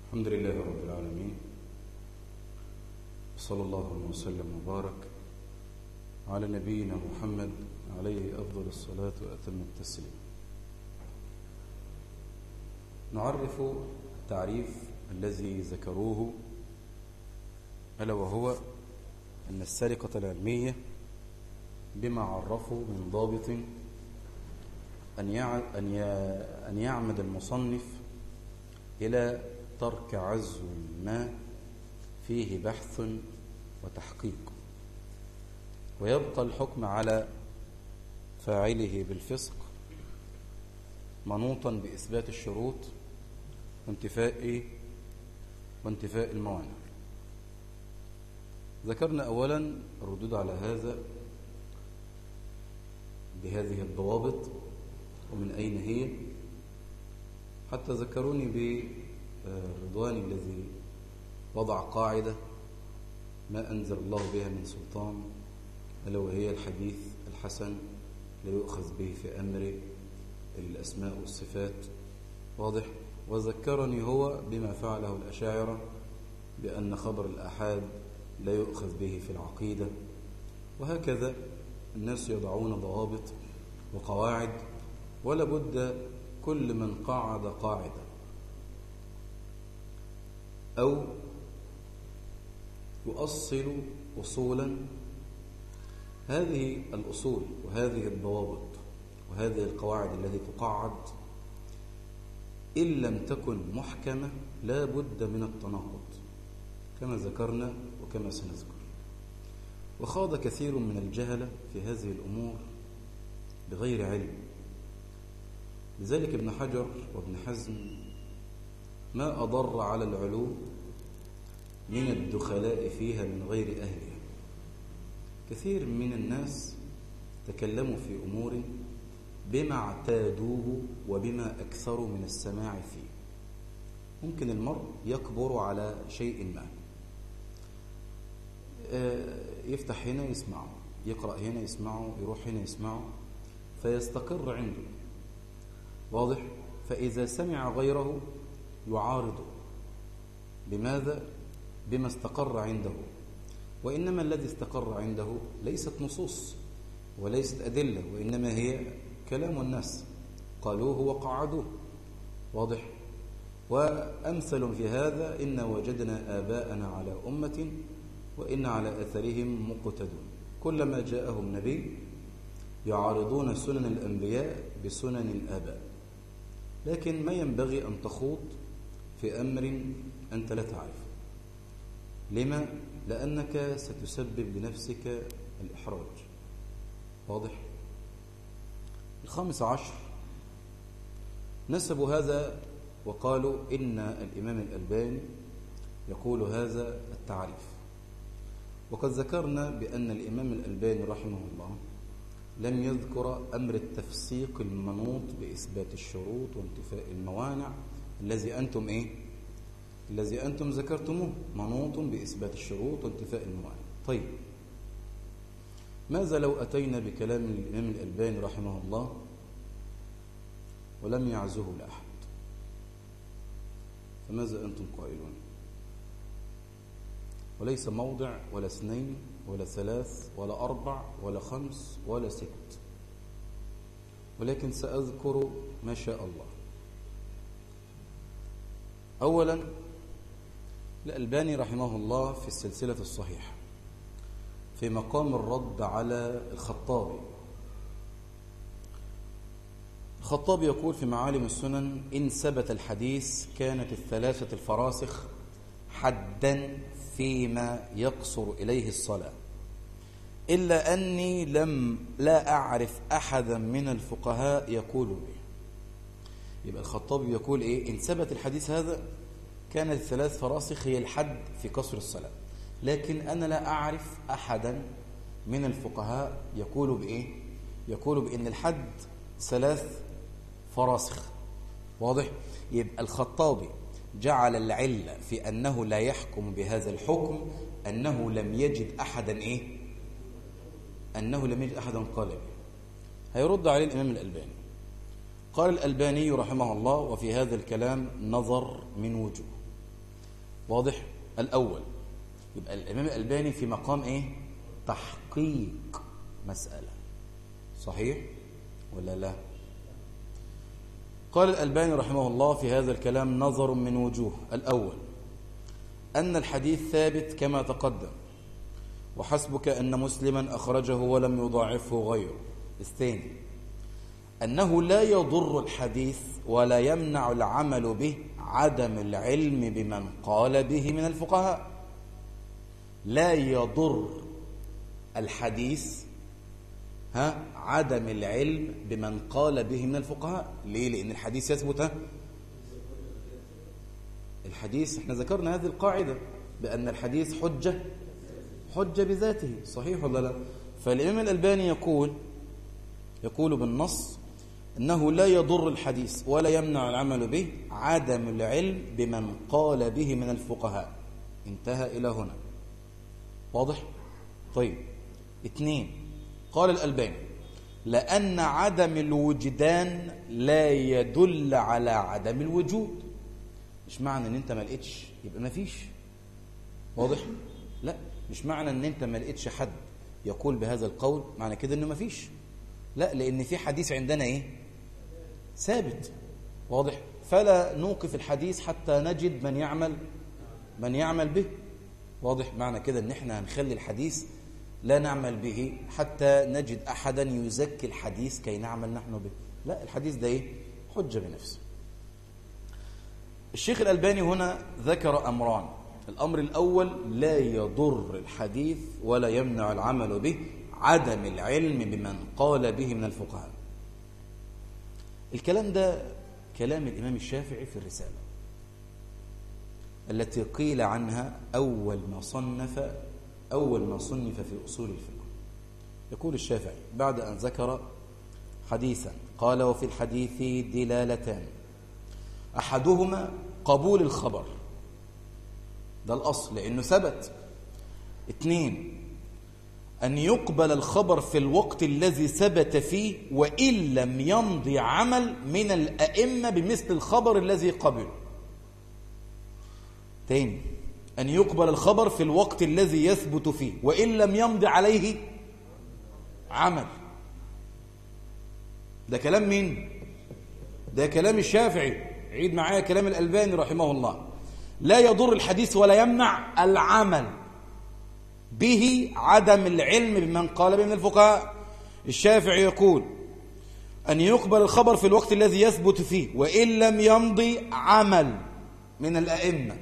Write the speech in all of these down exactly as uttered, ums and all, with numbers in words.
الحمد لله رب العالمين، صلى الله وسلم وبارك على نبينا محمد عليه أفضل الصلاة وأتم التسليم. نعرف التعريف الذي ذكروه، ألا وهو أن السرقة العلمية بما عرفوا من ضابط أن يعمد المصنف إلى ترك عزو ما فيه بحث وتحقيق، ويبقى الحكم على فاعله بالفسق منوطا بإثبات الشروط وانتفاء وانتفاء الموانع. ذكرنا أولا الردود على هذا بهذه الضوابط ومن أين هي، حتى ذكروني بالرضوان الذي وضع قاعدة ما أنزل الله بها من سلطان، ألا وهي الحديث الحسن لا يؤخذ به في أمر الأسماء والصفات. واضح؟ وذكرني هو بما فعله الأشاعرة بأن خبر الآحاد لا يؤخذ به في العقيدة. وهكذا الناس يضعون ضوابط وقواعد، ولا بد كل من قاعد قاعدة أو يؤصل أصولا، هذه الأصول وهذه الضوابط وهذه القواعد التي تقعد إن لم تكن محكمة لا بد من التناقض كما ذكرنا وكما سنذكر. وخاض كثير من الجهلة في هذه الأمور بغير علم، لذلك ابن حجر وابن حزم ما أضر على العلو من الدخلاء فيها من غير أهلها. كثير من الناس تكلموا في أمور بما اعتادوه وبما أكثروا من السماع فيه. ممكن المرء يكبر على شيء ما، يفتح هنا يسمعه، يقرأ هنا يسمعه، يروح هنا يسمعه، فيستقر عنده. واضح؟ فإذا سمع غيره يعارضه. بماذا؟ بما استقر عنده. وإنما الذي استقر عنده ليست نصوص وليست أدلة، وإنما هي كلام الناس قالوه وقعدوه. واضح؟ وأمثل في هذا: إن وجدنا آباءنا على أمة وإن على أثرهم مقتدون. كلما جاءهم نبي يعارضون سنن الأنبياء بسنن الآباء. لكن ما ينبغي أن تخوض في أمر أنت لا تعرفه. لما؟ لأنك ستسبب لنفسك الإحراج. واضح؟ الخامس عشر نسبوا هذا وقالوا إن الإمام الألباني يقول هذا التعريف. وقد ذكرنا بأن الإمام الألباني رحمه الله لم يذكر أمر التفسيق المنوط بإثبات الشروط وانتفاء الموانع الذي أنتم إيه؟ الذي أنتم ذكرتموه، منوط بإثبات الشروط وانتفاء الموانع. طيب، ماذا لو أتينا بكلام الإمام الألباني رحمه الله ولم يعزه لأحد؟ فماذا أنتم قائلون؟ وليس موضع ولا اثنين ولا ثلاث ولا أربع ولا خمس ولا ست، ولكن سأذكر ما شاء الله. أولا، الألباني رحمه الله في السلسلة الصحيحة في مقام الرد على الخطابي. الخطابي يقول في معالم السنن: إن ثبت الحديث كانت الثلاثة الفراسخ حدا فيما يقصر إليه الصلاة، إلا أني لم لا أعرف أحدا من الفقهاء يقول به. يبقى الخطابي يقول إيه؟ إن ثبت الحديث هذا كانت الثلاث فراسخ هي الحد في قصر الصلاة، لكن أنا لا أعرف أحدا من الفقهاء يقول بإيه؟ يقول بإن الحد ثلاث فراسخ. واضح؟ يبقى الخطابي جعل العلة في أنه لا يحكم بهذا الحكم أنه لم يجد أحدا إيه؟ أنه لم يجد أحدا قال به. هيرد عليه الإمام الألباني. قال الألباني رحمه الله: وفي هذا الكلام نظر من وجوه. واضح؟ الأول يبقى الإمام الألباني في مقام إيه؟ تحقيق مسألة. صحيح ولا لا؟ قال الألباني رحمه الله في هذا الكلام نظر من وجوه. الأول أن الحديث ثابت كما تقدم، وحسبك أن مسلما أخرجه ولم يضاعفه غيره. الثاني أنه لا يضر الحديث ولا يمنع العمل به عدم العلم بمن قال به من الفقهاء. لا يضر الحديث ها عدم العلم بمن قال به من الفقهاء. ليه؟ لأن الحديث يثبت. الحديث احنا ذكرنا هذه القاعدة بأن الحديث حجة حجة بذاته. صحيح ولا لا؟ فالإمام الألباني يقول يقول بالنص أنه لا يضر الحديث ولا يمنع العمل به عدم العلم بمن قال به من الفقهاء. انتهى إلى هنا. واضح؟ طيب. اثنين، قال الألباني لأن عدم الوجدان لا يدل على عدم الوجود. مش معنى ان انت ما لقيتش يبقى ما فيش. واضح؟ لا، مش معنى ان انت ما لقيتش حد يقول بهذا القول معنى كده انه ما فيش. لا، لان في حديث عندنا ايه؟ ثابت. واضح؟ فلا نوقف الحديث حتى نجد من يعمل من يعمل به. واضح؟ معنى كده ان احنا هنخلي الحديث لا نعمل به حتى نجد احدا يزكي الحديث كي نعمل نحن به. لا، الحديث ده ايه؟ حجة بنفسه. الشيخ الألباني هنا ذكر أمران. الأمر الأول لا يضر الحديث ولا يمنع العمل به عدم العلم بمن قال به من الفقهاء. الكلام ده كلام الإمام الشافعي في الرسالة التي قيل عنها أول ما صنف أول ما صنف في أصول الفقه. يقول الشافعي بعد أن ذكر حديثا قال وفي الحديث دلالتان، أحدهما قبول الخبر، ده الأصل لأنه ثبت. اثنين، أن يقبل الخبر في الوقت الذي ثبت فيه وإن لم يمضي عمل من الأئمة بمثل الخبر الذي قبله. تاني، أن يقبل الخبر في الوقت الذي يثبت فيه وإن لم يمضي عليه عمل. ده كلام مين؟ ده كلام الشافعي. عيد معايا كلام الألباني رحمه الله. لا يضر الحديث ولا يمنع العمل به عدم العلم بمن قال به من الفقهاء. الشافعي يقول أن يقبل الخبر في الوقت الذي يثبت فيه وإن لم يمضي عمل من الأئمة.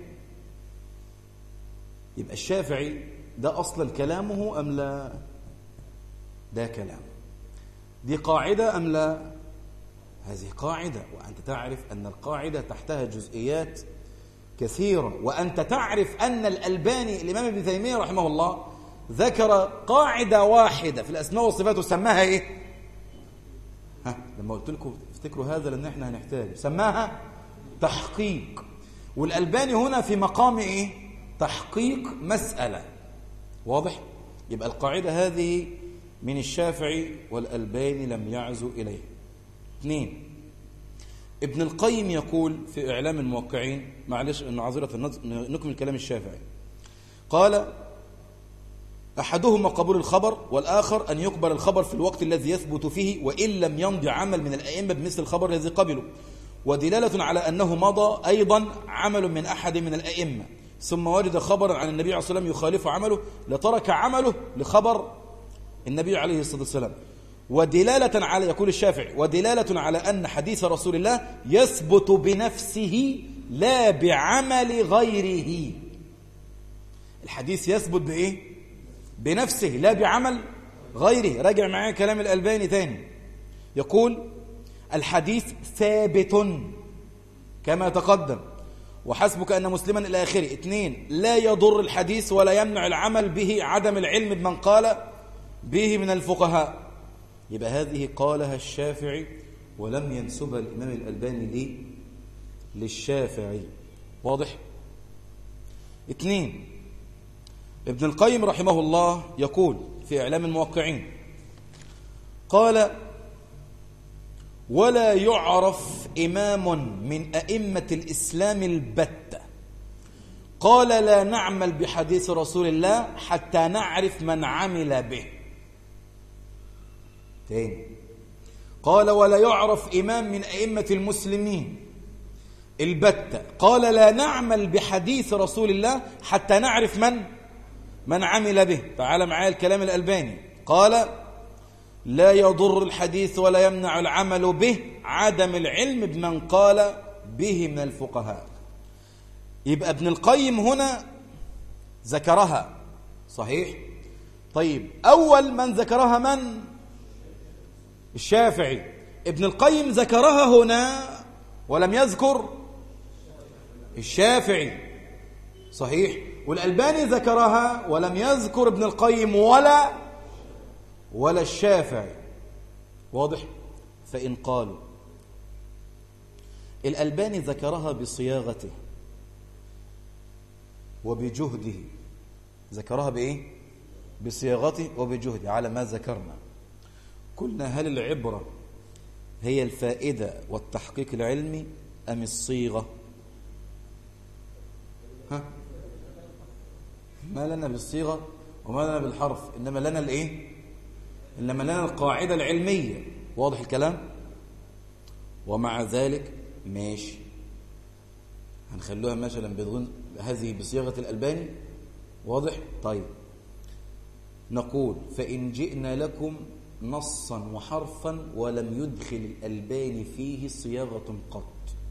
يبقى الشافعي ده أصلا كلامه أم لا؟ ده كلام. دي قاعدة أم لا؟ هذه قاعدة، وأنت تعرف أن القاعدة تحتها جزئيات كثيرة. وأنت تعرف أن الألباني الإمام ابن تيمية رحمه الله ذكر قاعدة واحدة في الأسماء والصفات وسماها إيه؟ ها لما قلت لكم افتكروا هذا لأن احنا هنحتاج، سماها تحقيق. والألباني هنا في مقام إيه؟ تحقيق مسألة. واضح؟ يبقى القاعدة هذه من الشافعي والألباني لم يعزو إليه. اثنين، ابن القيم يقول في إعلام الموقعين، معلش إنه عذرة نكمل كلام الشافعي، قال أحدهما قبول الخبر والآخر أن يقبل الخبر في الوقت الذي يثبت فيه وإن لم يمضي عمل من الأئمة بمثل الخبر الذي قبله، ودلالة على أنه مضى أيضا عمل من أحد من الأئمة ثم وجد خبرا عن النبي عليه الصلاة والسلام يخالف عمله لترك عمله لخبر النبي عليه الصلاة والسلام. ودلالة على، يقول الشافعي، ودلالة على أن حديث رسول الله يثبت بنفسه لا بعمل غيره. الحديث يثبت بإيه؟ بنفسه لا بعمل غيره. راجع معايا كلام الألباني تاني، يقول الحديث ثابت كما تقدم وحسبك أن مسلما إلى آخره. اثنين، لا يضر الحديث ولا يمنع العمل به عدم العلم بمن قال به من الفقهاء. يبقى هذه قالها الشافعي ولم ينسبها الإمام الألباني ليه؟ للشافعي. واضح؟ اثنين، ابن القيم رحمه الله يقول في إعلام الموقعين، قال ولا يعرف إمام من أئمة الإسلام البتة قال لا نعمل بحديث رسول الله حتى نعرف من عمل به. تاني قال ولا يعرف إمام من أئمة المسلمين البتة قال لا نعمل بحديث رسول الله حتى نعرف من من عمل به. تعال معايا الكلام الألباني، قال لا يضر الحديث ولا يمنع العمل به عدم العلم بمن قال به من الفقهاء. يبقى ابن القيم هنا ذكرها صحيح. طيب أول من ذكرها من؟ الشافعي. ابن القيم ذكرها هنا ولم يذكر الشافعي صحيح. والألباني ذكرها ولم يذكر ابن القيم ولا ولا الشافعي. واضح؟ فإن قالوا الألباني ذكرها بصياغته وبجهده، ذكرها بإيه؟ بصياغته وبجهده على ما ذكرنا. قلنا هل العبرة هي الفائدة والتحقيق العلمي أم الصيغة؟ ها؟ ما لنا بالصيغة وما لنا بالحرف، إنما لنا الإيه؟ إنما لنا القاعدة العلمية. واضح الكلام؟ ومع ذلك ماشي هنخلوها مثلا بدون هذه بصيغة الألباني. واضح؟ طيب نقول فإن جئنا لكم نصا وحرفا ولم يدخل الألباني فيه صياغة قط،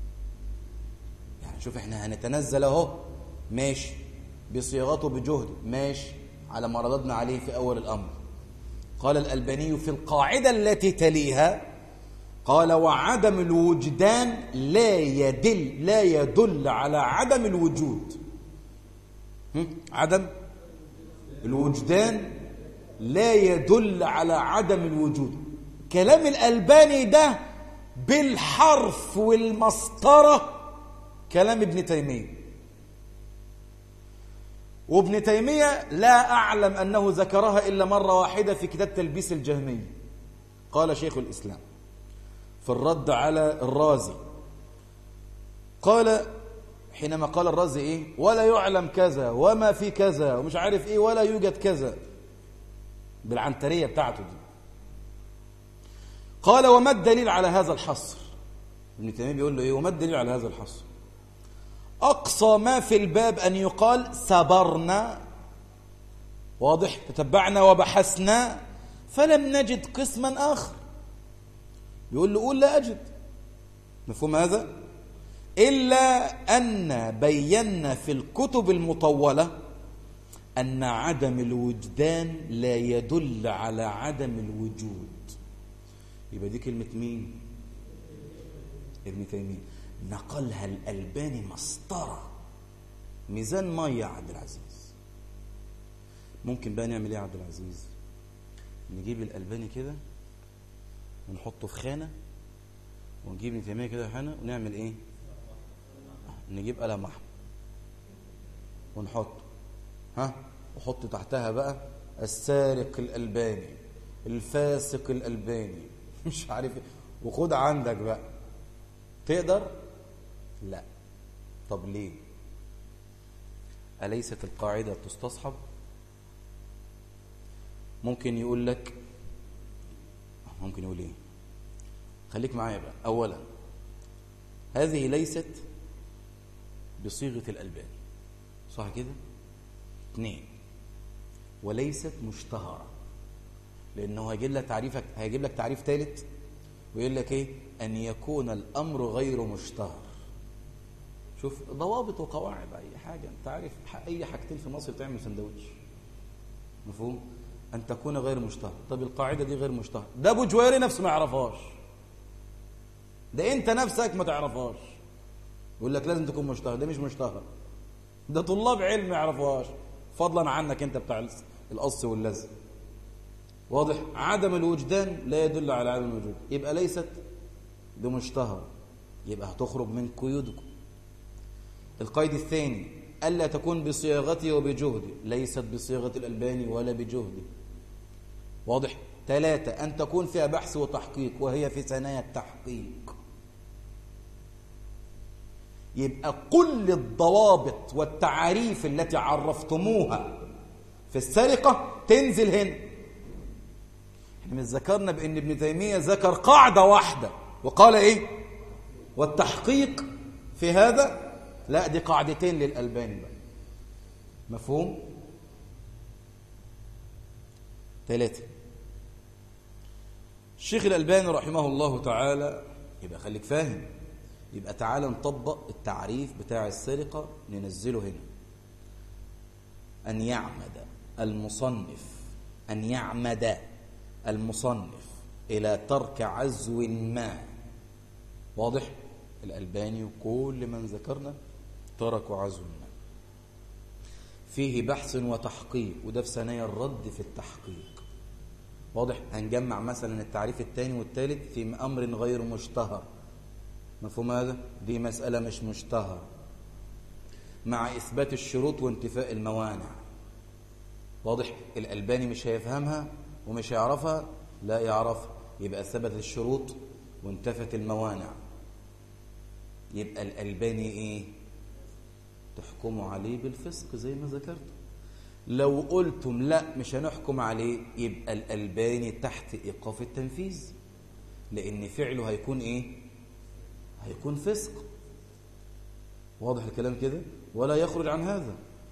يعني شوف احنا هنتنزل اهو ماشي بصياغته بجهد ماشي على ما رددنا عليه في أول الأمر. قال الألباني في القاعدة التي تليها قال وعدم الوجدان لا يدل لا يدل على عدم الوجود. عدم الوجدان لا يدل على عدم الوجود. كلام الألباني ده بالحرف والمسطرة كلام ابن تيمية، وابن تيمية لا أعلم أنه ذكرها إلا مرة واحدة في كتاب تلبيس الجهمية. قال شيخ الإسلام في الرد على الرازي، قال حينما قال الرازي إيه ولا يعلم كذا وما في كذا ومش عارف إيه ولا يوجد كذا بالعنترية بتاعته دي، قال وما الدليل على هذا الحصر؟ ابن تيمية بيقول له إيه وما الدليل على هذا الحصر؟ أقصى ما في الباب أن يقال سبرنا، واضح، تتبعنا وبحثنا فلم نجد قسما آخر. بيقول له قول لا أجد، مفهوم هذا؟ إلا أن بينا في الكتب المطولة أن عدم الوجدان لا يدل على عدم الوجود. يبقى دي كلمة مين؟ ابن تيمية. نقلها الألباني مسطرة ميزان مية يا عبد العزيز. ممكن بقى نعمل ايه يا عبد العزيز؟ نجيب الألباني كده ونحطه في خانة، ونجيب ابن تيمية كده في خانة، ونعمل ايه؟ نجيب قلم احمر ونحطه ها وحط تحتها بقى السارق الألباني الفاسق الألباني مش عارف ايه، وخد عندك بقى. تقدر؟ لا. طب ليه؟ أليست القاعدة تستصحب؟ ممكن يقول لك، ممكن يقول ايه؟ خليك معايا بقى. أولا هذه ليست بصيغة الألباني، صح كده؟ اثنين وليست مشتهرة، لأنه هيجيب لك تعريفك هيجيب لك تعريف ثالث ويقول لك ايه؟ أن يكون الأمر غير مشتهر. شوف ضوابط وقواعد أي حاجة. أنت عارف أي حاجتين في مصر تعمل سندوتش، مفهوم؟ أن تكون غير مشتهر. طب القاعدة دي غير مشتهر، ده أبو جويري نفسه ما يعرفهاش، ده أنت نفسك ما تعرفهاش، يقول لك لازم تكون مشتهر. ده مش مشتهر، ده طلاب علم ما يعرفوهاش، فضلا عنك أنت بتاع القص واللزق. واضح؟ عدم الوجدان لا يدل على عدم الوجود، يبقى ليست بمشتهر، يبقى هتخرج من قيودكم. القيد الثاني ألا تكون بصياغته وبجهده، ليست بصياغة الألباني ولا بجهده. واضح؟ ثلاثة أن تكون فيها بحث وتحقيق وهي في ثنايا التحقيق. يبقى كل الضوابط والتعاريف التي عرفتموها في السرقة تنزل هنا. احنا مش ذكرنا بأن ابن تيمية ذكر قاعدة واحدة وقال ايه؟ والتحقيق في هذا؟ لا، دي قاعدتين للألباني بقى. مفهوم؟ ثلاثة. الشيخ الألباني رحمه الله تعالى، يبقى خليك فاهم، يبقى تعالى نطبق التعريف بتاع السرقة ننزله هنا. أن يعمد المصنف أن يعمد المصنف إلى ترك عزو ما. واضح؟ الألباني وكل من ذكرنا تركوا عزو ما. فيه بحث وتحقيق، وده في ثنايا الرد في التحقيق. واضح؟ هنجمع مثلا التعريف الثاني والثالث في أمر غير مشتهر. مفهوم هذا؟ دي مسألة مش مشتهر، مع إثبات الشروط وانتفاء الموانع. واضح؟ الألباني مش هيفهمها ومش هيعرفها، لا يعرفها. يبقى ثبت الشروط وانتفت الموانع، يبقى الألباني إيه؟ تحكموا عليه بالفسق زي ما ذكرت. لو قلتم لا مش هنحكم عليه، يبقى الألباني تحت إيقاف التنفيذ، لأن فعله هيكون إيه؟ هيكون فسق. واضح الكلام كده؟ ولا يخرج عن هذا.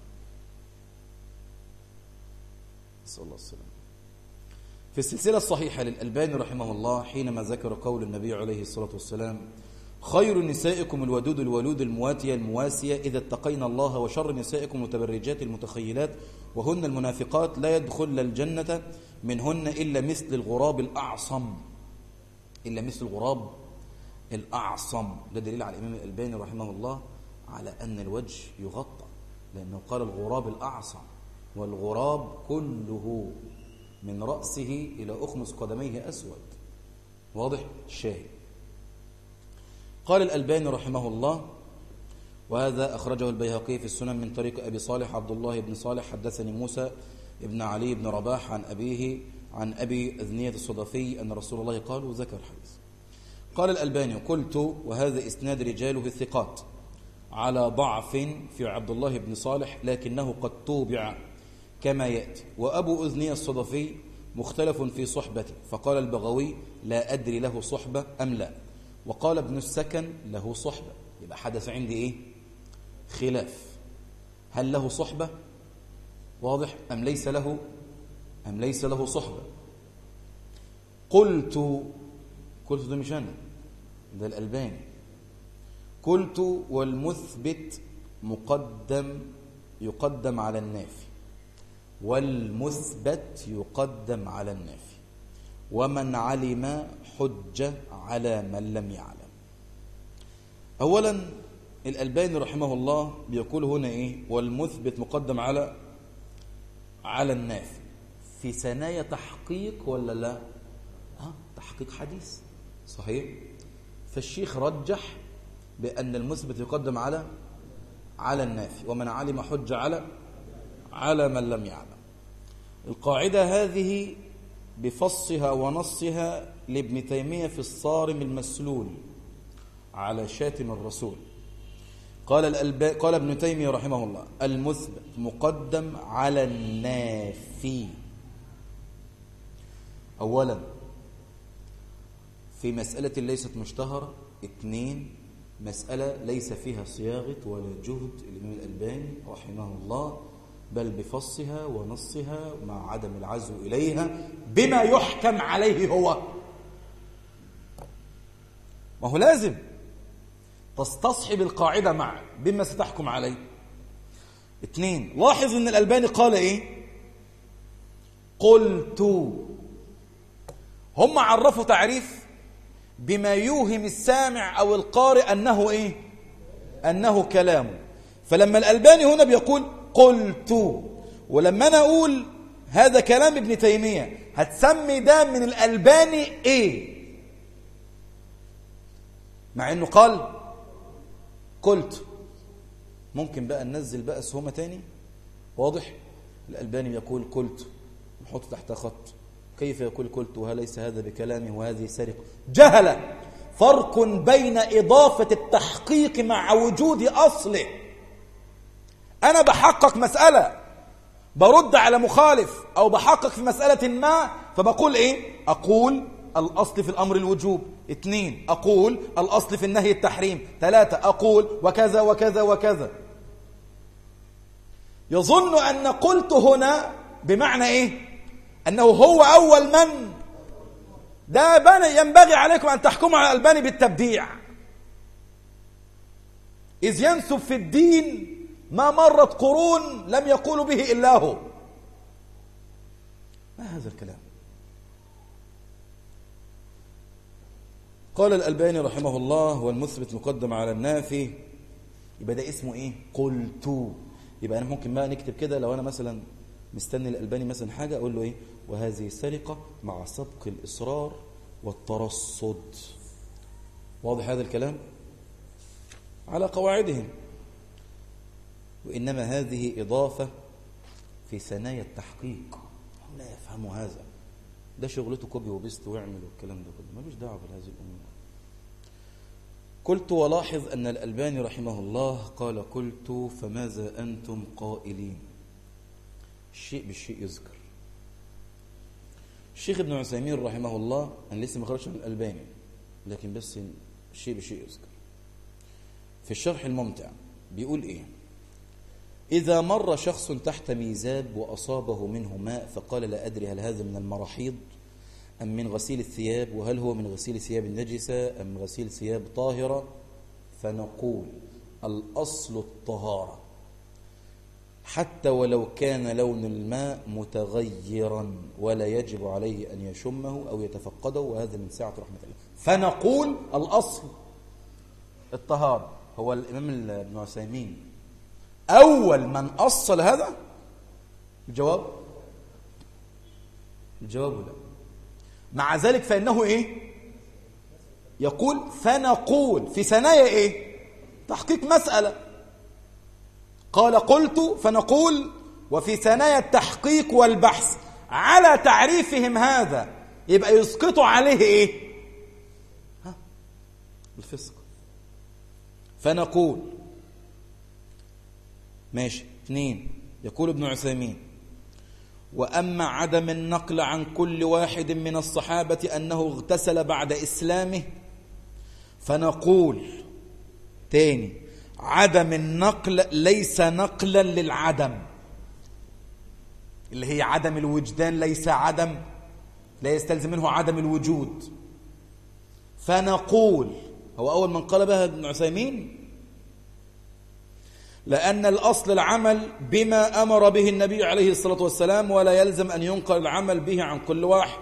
نسأل الله السلامة. في السلسلة الصحيحة للألباني رحمه الله حينما ذكر قول النبي عليه الصلاة والسلام: خير نسائكم الودود الولود المواتية المواسية إذا اتقينا الله، وشر نسائكم المتبرجات المتخيلات وهن المنافقات لا يدخل الجنة منهن إلا مثل الغراب الأعصم. إلا مثل الغراب الأعصم. ده دليل على الإمام الألباني رحمه الله على أن الوجه يغطى، لأنه قال الغراب الأعصم، والغراب كله من رأسه إلى أخمص قدميه أسود. واضح؟ الشاهد. قال الألباني رحمه الله: وهذا أخرجه البيهقي في السنن من طريق أبي صالح عبد الله بن صالح حدثني موسى ابن علي بن رباح عن أبيه عن أبي أذنية الصدفي أن رسول الله قال، وذكر الحديث. قال الألباني: قلت وهذا إسناد رجاله الثقات على ضعف في عبد الله بن صالح، لكنه قد توبع كما يأتي. وأبو أذنية الصدفي مختلف في صحبته، فقال البغوي: لا أدري له صحبة أم لا. وقال ابن السكن: له صحبة. يبقى حدث عندي إيه؟ خلاف. هل له صحبة؟ واضح؟ أم ليس له أم ليس له صحبة؟ قلت قلت ده مش أنا، ده الألباني. قلت: والمثبت مقدم يقدم على النافي، والمثبت يقدم على النافي، ومن علم حجة على من لم يعلم. أولا الألباني رحمه الله بيقول هنا إيه؟ والمثبت مقدم على على النافي في ثنايا تحقيق ولا لا؟ ها، تحقيق حديث صحيح. فالشيخ رجح بأن المثبت يقدم على على النافي، ومن علم حجة على على من لم يعلم. القاعدة هذه بفصها ونصها لابن تيمية في الصارم المسلول على شاتم الرسول. قال الألباني قال ابن تيمية رحمه الله: المثبت مقدم على النافي. أولا في مسألة ليست مشتهرة. اثنين، مسألة ليس فيها صياغة ولا جهد الإمام الألباني رحمه الله، بل بفصها ونصها مع عدم العزو إليها بما يحكم عليه هو. ما هو لازم تستصحب القاعدة مع بما ستحكم عليه. اثنين، لاحظ ان الألباني قال ايه؟ قلت. هم عرفوا تعريف بما يوهم السامع او القارئ انه ايه؟ انه كلامه. فلما الألباني هنا بيقول قلت، ولما انا اقول هذا كلام ابن تيمية هتسمي ده من الألباني ايه؟ مع انه قال قلت. ممكن بقى ننزل بقى سهومة تاني. واضح؟ الألباني يقول قلت، نحط تحت خط. كيف يقول قلت وهل ليس هذا بكلامه وهذه سرقة؟ جهلة. فرق بين إضافة التحقيق مع وجود أصله. أنا بحقق مسألة، برد على مخالف أو بحقق في مسألة ما، فبقول إيه؟ أقول الأصل في الأمر الوجوب. اثنين، أقول الأصل في النهي التحريم. ثلاثة، أقول وكذا وكذا وكذا. يظن أن قلت هنا بمعنى إيه؟ أنه هو أول من ده بني. ينبغي عليكم أن تحكموا على الألباني بالتبديع، إذ ينسب في الدين ما مرت قرون لم يقول به إلا هو. ما هذا الكلام؟ قال الألباني رحمه الله: والمثبت مقدم على النافي. يبقى ده اسمه إيه؟ قلت. يبقى أنا ممكن ما نكتب كده، لو أنا مثلا مستني الألباني مثلا حاجة، أقول له إيه؟ وهذه سرقة مع سبق الإصرار والترصد. واضح هذا الكلام؟ على قواعدهم. وإنما هذه إضافة في ثنايا التحقيق. هم لا يفهموا هذا. ده شغلته كوبي وبيست ويعمل والكلام ده كله، ملوش دعوة بهذه الأمور. قلت ولاحظ أن الألباني رحمه الله قال قلت فماذا أنتم قائلين. الشيء بالشيء يذكر. الشيخ ابن عثيمين رحمه الله، أنا لسه ما خرجش من الألباني، لكن بس الشيء بالشيء يذكر. في الشرح الممتع بيقول إيه؟ إذا مر شخص تحت ميزاب وأصابه منه ماء فقال لا أدري هل هذا من المراحيض أم من غسيل الثياب، وهل هو من غسيل ثياب النجسة أم غسيل ثياب طاهرة، فنقول الأصل الطهارة حتى ولو كان لون الماء متغيرا ولا يجب عليه أن يشمه أو يتفقده، وهذا من سعة رحمة الله. فنقول الأصل الطهارة. هو الإمام ابن عثيمين أول من أصل هذا؟ الجواب الجواب لا. مع ذلك فإنه إيه؟ يقول فنقول في ثنايا إيه؟ تحقيق مسألة. قال قلت فنقول، وفي ثنايا التحقيق والبحث على تعريفهم هذا يبقى يسقطوا عليه إيه؟ ها؟ الفسق. فنقول ماشي. اثنين، يقول ابن عثيمين: وأما عدم النقل عن كل واحد من الصحابة أنه اغتسل بعد إسلامه، فنقول تاني عدم النقل ليس نقلا للعدم، اللي هي عدم الوجدان، ليس عدم لا يستلزم منه عدم الوجود. فنقول هو أول من قال بها ابن عثيمين، لأن الأصل العمل بما أمر به النبي عليه الصلاة والسلام، ولا يلزم أن ينقل العمل به عن كل واحد.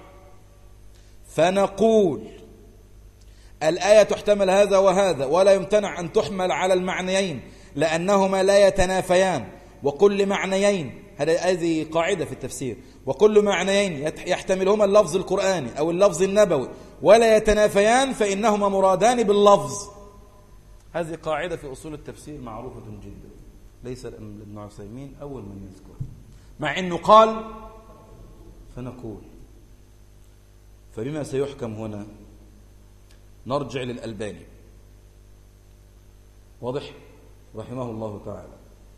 فنقول الآية تحتمل هذا وهذا، ولا يمتنع أن تحمل على المعنيين لأنهما لا يتنافيان، وكل معنيين، هذه قاعدة في التفسير، وكل معنيين يحتملهما اللفظ القرآني أو اللفظ النبوي ولا يتنافيان فإنهما مرادان باللفظ. هذه قاعدة في أصول التفسير معروفة جدا، ليس ابن عثيمين أول من يذكر، مع أنه قال فنقول. فبما سيحكم هنا نرجع للألباني، واضح رحمه الله تعالى.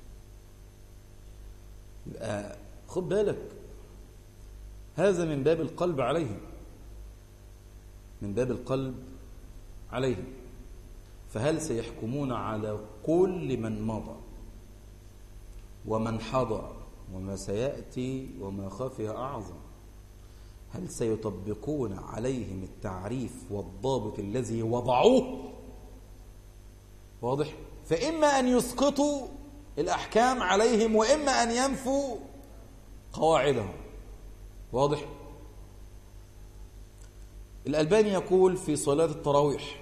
يبقى خد بالك، هذا من باب القلب عليه، من باب القلب عليه. فهل سيحكمون على كل من مضى ومن حضر وما سيأتي وما خفي أعظم؟ هل سيطبقون عليهم التعريف والضابط الذي وضعوه؟ واضح؟ فإما أن يسقطوا الأحكام عليهم وإما أن ينفوا قواعدهم. واضح؟ الألباني يقول في صلاة التراويح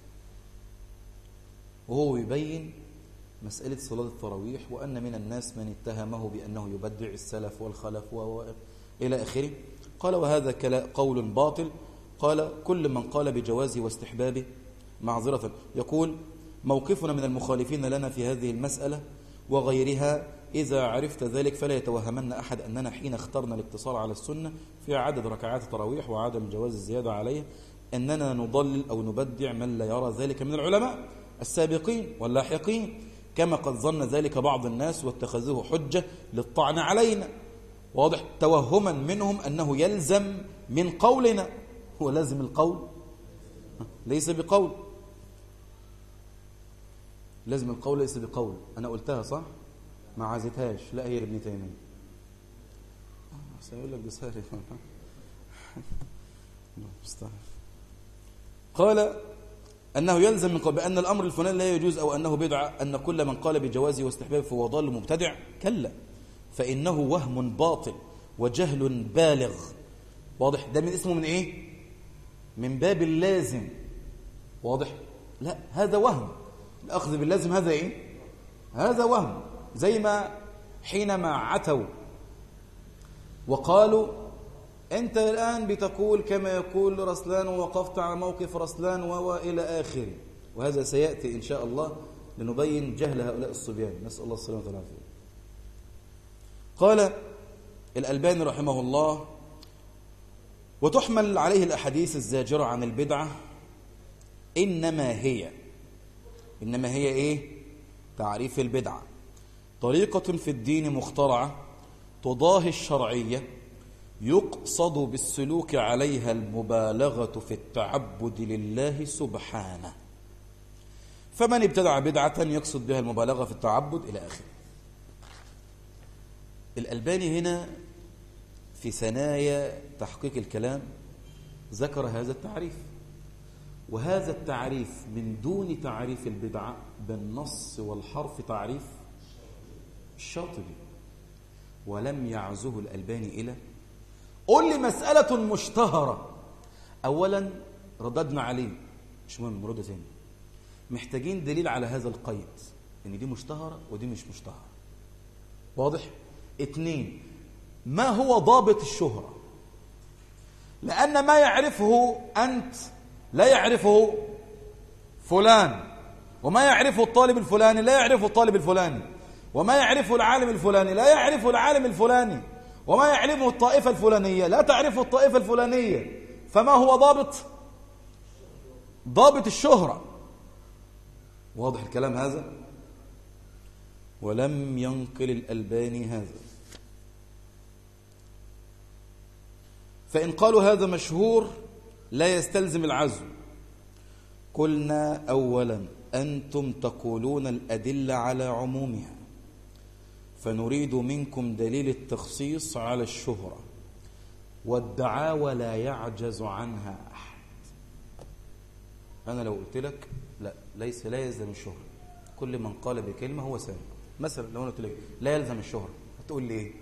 وهو يبين مسألة صلاة التراويح، وأن من الناس من اتهمه بأنه يبدع السلف والخلف وإلى آخره، قال وهذا قول باطل. قال كل من قال بجوازه واستحبابه معذرة، يقول موقفنا من المخالفين لنا في هذه المسألة وغيرها إذا عرفت ذلك فلا يتوهمن أحد أننا حين اخترنا الاقتصار على السنة في عدد ركعات التراويح وعدم جواز الزيادة عليه أننا نضلل أو نبدع من لا يرى ذلك من العلماء السابقين واللاحقين، كما قد ظن ذلك بعض الناس واتخذوه حجة للطعن علينا. واضح؟ توهما منهم أنه يلزم من قولنا. هو لازم القول؟ ليس بقول. لازم القول ليس بقول. أنا قلتها صح؟ ما عزتهاش. لا هي ابن تيمية. سيقول لك بسهري. قال أنه يلزم من قول بأن الأمر الفلاني لا يجوز أو أنه بدعة، أن كل من قال بجوازه واستحبابه فهو ضال مبتدع. كلا، فإنه وهم باطل وجهل بالغ. واضح؟ ده من اسمه من إيه؟ من باب اللازم. واضح؟ لا، هذا وهم. الأخذ باللازم هذا إيه؟ هذا وهم. زي ما حينما عتوا وقالوا أنت الآن بتقول كما يقول رسلان ووقفت على موقف رسلان وإلى آخره، وهذا سيأتي إن شاء الله لنبين جهل هؤلاء الصبيان، نسأل الله السلامة والعافية. قال الألباني رحمه الله: وتحمل عليه الأحاديث الزاجرة عن البدعة إنما هي إنما هي إيه؟ تعريف البدعة طريقة في الدين مخترعة تضاهي الشرعية يقصد بالسلوك عليها المبالغة في التعبد لله سبحانه، فمن ابتدع بدعة يقصد بها المبالغة في التعبد إلى آخره. الألباني هنا في ثنايا تحقيق الكلام ذكر هذا التعريف، وهذا التعريف من دون تعريف البدعة بالنص والحرف تعريف الشاطبي، ولم يعزه الألباني إلى قل لي مسألة مشتهرة. أولا رددنا عليه، مش مهم نرد تاني، محتاجين دليل على هذا القيد إن دي مشتهرة ودي مش مشتهرة. واضح؟ اتنين، ما هو ضابط الشهرة؟ لأن ما يعرفه أنت لا يعرفه فلان، وما يعرفه الطالب الفلاني لا يعرفه الطالب الفلاني، وما يعرفه العالم الفلاني لا يعرفه العالم الفلاني، وما يعرفه الطائفة الفلانية لا تعرفه الطائفة الفلانية. فما هو ضابط؟ ضابط الشهرة. واضح الكلام هذا؟ ولم ينقل الألباني هذا. فإن قالوا هذا مشهور لا يستلزم العزو. قلنا أولا أنتم تقولون الأدلة على عمومها، فنريد منكم دليل التخصيص على الشهرة، والدعاوى لا يعجز عنها أحد. أنا لو قلت لك لا ليس لا يلزم الشهرة، كل من قال بكلمة هو سابق. مثلا لو أنا قلت لك لا يلزم الشهرة، هتقول لي إيه؟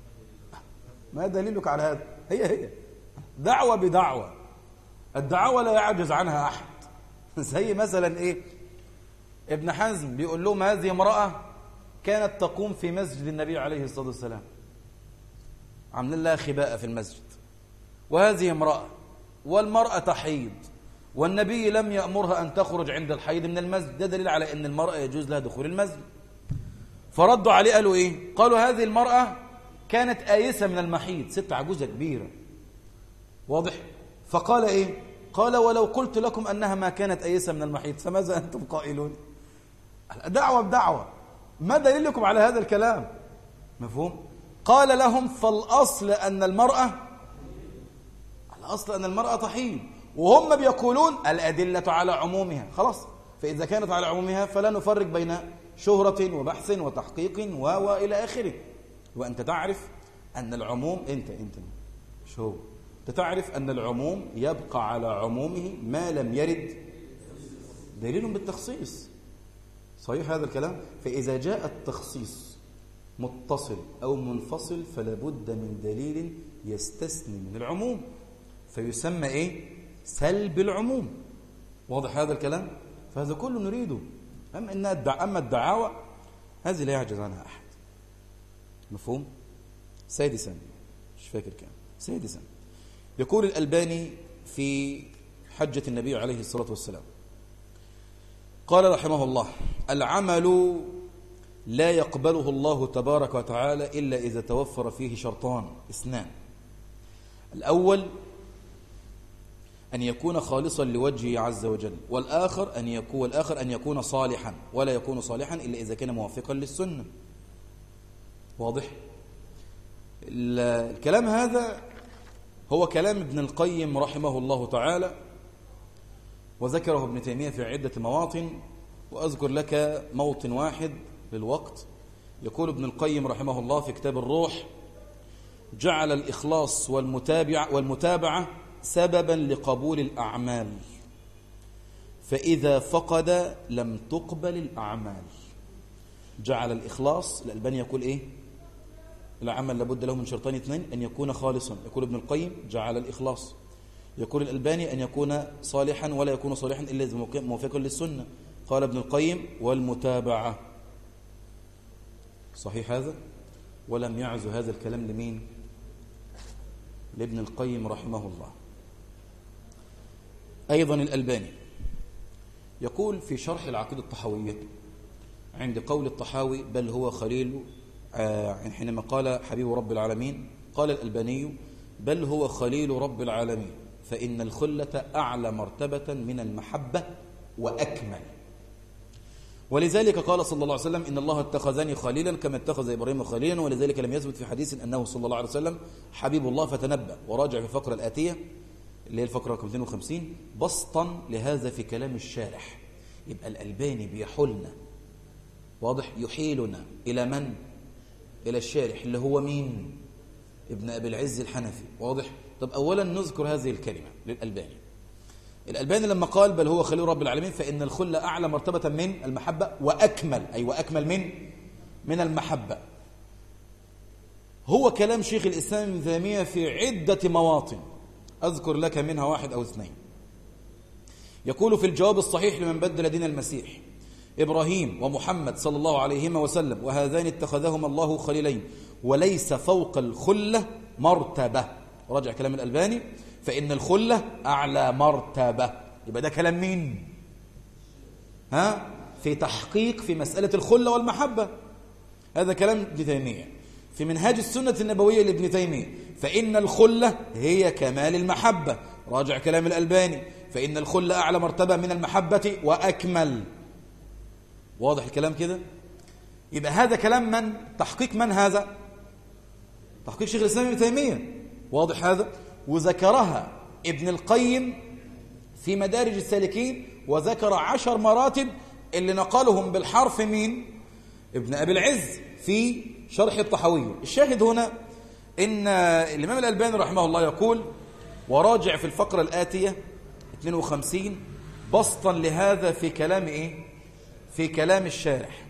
ما دليلك على هذا؟ هي هي دعوة بدعوة، الدعوة لا يعجز عنها أحد. زي مثلا إيه؟ ابن حزم بيقول لهم هذه امرأة كانت تقوم في مسجد النبي عليه الصلاة والسلام، عاملين لها خباءة في المسجد، وهذه امرأة والمرأة تحيض والنبي لم يأمرها أن تخرج عند الحيض من المسجد، ده دليل على أن المرأة يجوز لها دخول المسجد. فردوا عليه قالوا إيه؟ قالوا هذه المرأة كانت آيسة من المحيض، ست عجوزة كبيرة. واضح؟ فقال إيه؟ قال ولو قلت لكم أنها ما كانت آيسة من المحيض فماذا أنتم قائلون؟ دعوة بدعوة، ما دليلكم على هذا الكلام؟ مفهوم؟ قال لهم فالأصل أن المرأة الأصل أن المرأة تحيض، وهم بيقولون الأدلة على عمومها. خلاص، فإذا كانت على عمومها فلا نفرق بين شهرة وبحث وتحقيق وإلى آخره. وأنت تعرف أن العموم أنت أنت مش هو أنت تعرف أن العموم يبقى على عمومه ما لم يرد دليل بالتخصيص. صحيح هذا الكلام؟ فإذا جاء التخصيص متصل أو منفصل فلا بد من دليل يستثني من العموم، فيسمى إيه؟ سلب العموم. واضح هذا الكلام؟ فهذا كله نريده. أما إن الدع... أما الدعاوى هذه لا يعجز عنها أحد. مفهوم؟ سادسا، مش فاكر كام، سادسا يقول الألباني في حجة النبي عليه الصلاة والسلام، قال رحمه الله: العمل لا يقبله الله تبارك وتعالى إلا إذا توفر فيه شرطان اثنان. الأول أن يكون خالصا لوجهه عز وجل، والآخر أن يكون والآخر أن يكون صالحا، ولا يكون صالحا إلا إذا كان موافقا للسنة. واضح؟ الكلام هذا هو كلام ابن القيم رحمه الله تعالى، وذكره ابن تيمية في عدة مواطن، وأذكر لك موطن واحد للوقت. يقول ابن القيم رحمه الله في كتاب الروح: جعل الإخلاص والمتابعة, والمتابعة سببا لقبول الأعمال، فإذا فقد لم تقبل الأعمال. جعل الإخلاص، الألباني يقول إيه؟ العمل لابد له من شرطين اثنين: أن يكون خالصا. يقول ابن القيم: جعل الإخلاص. يقول الألباني: أن يكون صالحا، ولا يكون صالحا إلا إذا موافقا للسنة. قال ابن القيم: والمتابعة. صحيح هذا؟ ولم يعز هذا الكلام لمين؟ لابن القيم رحمه الله. أيضا الألباني يقول في شرح العقيدة الطحاوية عند قول الطحاوي: بل هو خليل، حينما قال حبيب رب العالمين، قال الألباني: بل هو خليل رب العالمين، فإن الخلة أعلى مرتبة من المحبة وأكمل. ولذلك قال صلى الله عليه وسلم: إن الله اتخذني خليلا كما اتخذ إبراهيم خليلا. ولذلك لم يثبت في حديث أنه صلى الله عليه وسلم حبيب الله. فتنبأ وراجع في الفقرة الآتية اللي هي الفقرة رقم مئتين وخمسين بسطا لهذا في كلام الشارح. يبقى الألباني بيحولنا، واضح، يحيلنا إلى من؟ إلى الشارح اللي هو مين؟ ابن أبي العز الحنفي. واضح؟ طب أولا نذكر هذه الكلمة للألباني. الألباني لما قال: بل هو خليل رب العالمين، فإن الخلة أعلى مرتبة من المحبة وأكمل، أي وأكمل من من المحبة. هو كلام شيخ الإسلام ابن تيمية في عدة مواطن، أذكر لك منها واحد أو اثنين. يقول في الجواب الصحيح لمن بدل دين المسيح: إبراهيم ومحمد صلى الله عليهما وسلم وهذان اتخذهما الله خليلين، وليس فوق الخلة مرتبة. راجع كلام الألباني: فإن الخلة أعلى مرتبة. يبقى ده كلام مين؟ ها؟ في تحقيق في مسألة الخلة والمحبة. هذا كلام ابن تيمية في منهاج السنة النبوية لابن تيمية: فإن الخلة هي كمال المحبة. راجع كلام الألباني: فإن الخلة أعلى مرتبة من المحبة وأكمل. واضح الكلام كده؟ يبقى هذا كلام من؟ تحقيق من هذا؟ تحقيق شيخ الإسلام ابن تيمية. واضح هذا؟ وذكرها ابن القيم في مدارج السالكين، وذكر عشر مراتب اللي نقلهم بالحرف مين؟ ابن أبي العز في شرح الطحاوية. الشاهد هنا إن الإمام الألباني رحمه الله يقول: وراجع في الفقرة الآتية اثنين وخمسين بسطا لهذا في كلام إيه؟ في كلام الشارح.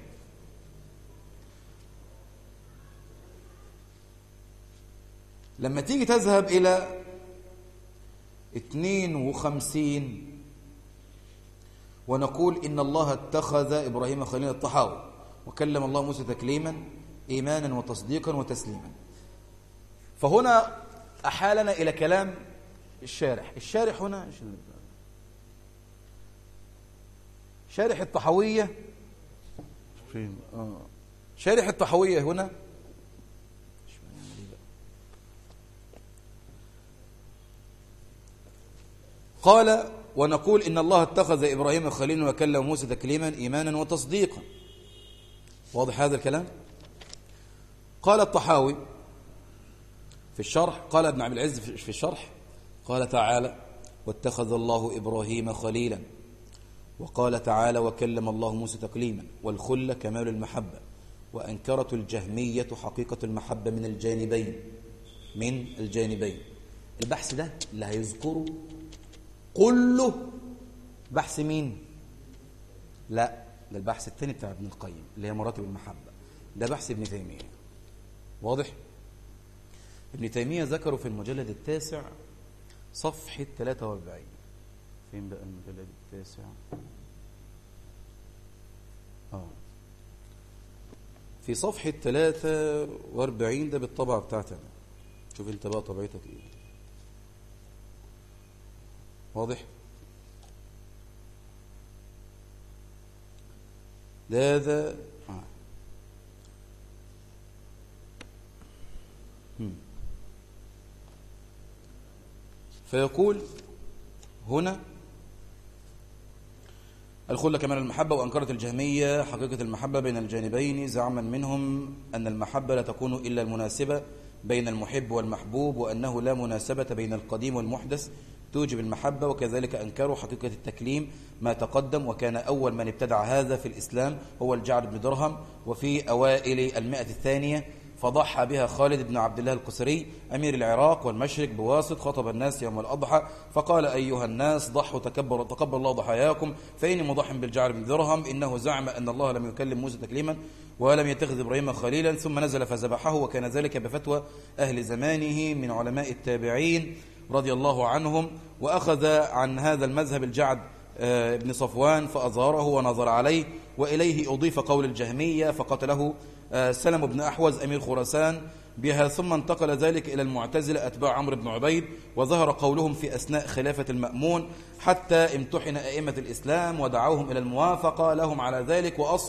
لما تيجي تذهب إلى اثنين وخمسين ونقول: إن الله اتخذ إبراهيم خليلا، الطحاوي، وكلم الله موسى تكليما، إيمانا وتصديقا وتسليما. فهنا أحالنا إلى كلام الشارح. الشارح هنا شارح الطحاوية فين؟ آه. شارح الطحاوية هنا قال: ونقول إن الله اتخذ إبراهيم خليلا وكلم موسى تكليما إيمانا وتصديقا. واضح هذا الكلام؟ قال الطحاوي في الشرح، قال ابن عبد العز في الشرح، قال تعالى: واتخذ الله إبراهيم خليلا، وقال تعالى: وكلم الله موسى تكليما. والخلة كمال المحبة، وأنكرت الجهمية حقيقة المحبة من الجانبين من الجانبين. البحث ده اللي هيذكره كله بحث مين؟ لا، ده البحث الثاني بتاع ابن القيم اللي هي مراتب المحبة، ده بحث ابن تيمية. واضح؟ ابن تيمية ذكره في المجلد التاسع صفحة ثلاثة وأربعين. فين بقى المجلد التاسع؟ آه في صفحة ثلاثة وأربعين، ده بالطبعة بتاعتنا. شوف انت بقى طبيعتك ايه. واضح؟ ده ده آه. فيقول: هنا الخلة كمال المحبة. وأنكرت الجهمية حقيقة المحبة بين الجانبين زعما منهم أن المحبة لا تكون إلا المناسبة بين المحب والمحبوب، وأنه لا مناسبة بين القديم والمحدث توجب المحبة. وكذلك أنكروا حقيقة التكليم ما تقدم، وكان أول من ابتدع هذا في الإسلام هو الجعد بن درهم، وفي أوائل المئة الثانية فضحى بها خالد بن عبد الله القسري أمير العراق والمشرق بواسط، خطب الناس يوم الأضحى فقال: أيها الناس ضحوا تكبر تقبل الله ضحاياكم، فإني مضح بالجعد بن درهم، إنه زعم أن الله لم يكلم موسى تكليما ولم يتخذ إبراهيم خليلا، ثم نزل فذبحه. وكان ذلك بفتوى أهل زمانه من علماء التابعين رضي الله عنهم. وأخذ عن هذا المذهب الجعد بن صفوان فأظهره ونظر عليه، وإليه أضيف قول الجهمية فقتله سلم بن أحوز أمير خراسان بها. ثم انتقل ذلك إلى المعتزلة أتباع عمرو بن عبيد، وظهر قولهم في أثناء خلافة المأمون حتى امتحن أئمة الإسلام ودعوهم إلى الموافقة لهم على ذلك. وأصل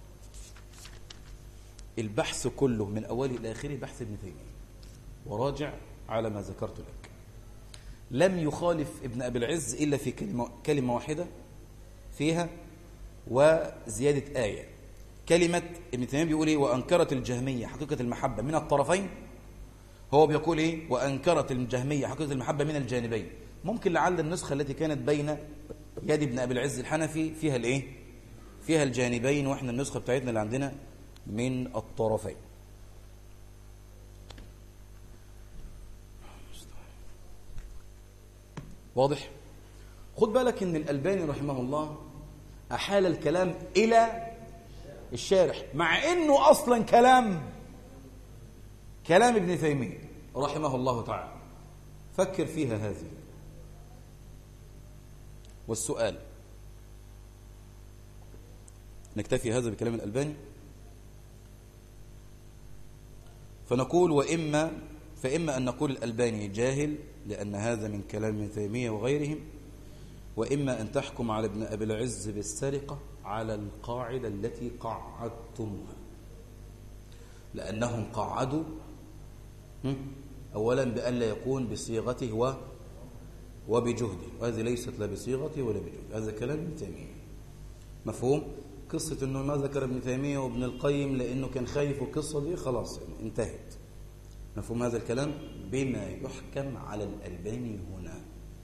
البحث كله من أوله إلى آخره بحث ابن تيمية، وراجع على ما ذكرت لك. لم يخالف ابن أبي العز إلا في كلمة, كلمة واحدة فيها وزيادة آية. كلمة ابن تيمية بيقول إيه؟ وأنكرت الجهمية حقيقة المحبة من الطرفين. هو بيقول إيه؟ وأنكرت الجهمية حقيقة المحبة من الجانبين. ممكن لعل النسخة التي كانت بين يد ابن أبي العز الحنفي فيها الإيه؟ فيها الجانبين، وإحنا النسخة بتاعتنا اللي عندنا من الطرفين. واضح؟ خد بالك إن الألباني رحمه الله أحال الكلام إلى الشارح، مع إنه أصلا كلام كلام ابن تيمية رحمه الله تعالى. فكر فيها هذه. والسؤال، نكتفي هذا بكلام الألباني فنقول وإما فإما أن نقول الألباني جاهل لأن هذا من كلام ابن تيمية وغيرهم، وإما أن تحكم على ابن أبي العز بالسرقة على القاعدة التي قعدتموها، لأنهم قعدوا أولا بأن لا يكون بصيغته و وبجهده، وهذه ليست لا بصيغته ولا بجهده. هذا كلام ابن تيمية مفهوم. قصة أنه ما ذكر ابن تيمية وابن القيم لأنه كان خايف، القصة دي خلاص انتهت. مفهوم هذا الكلام؟ بما يحكم على الألباني هنا.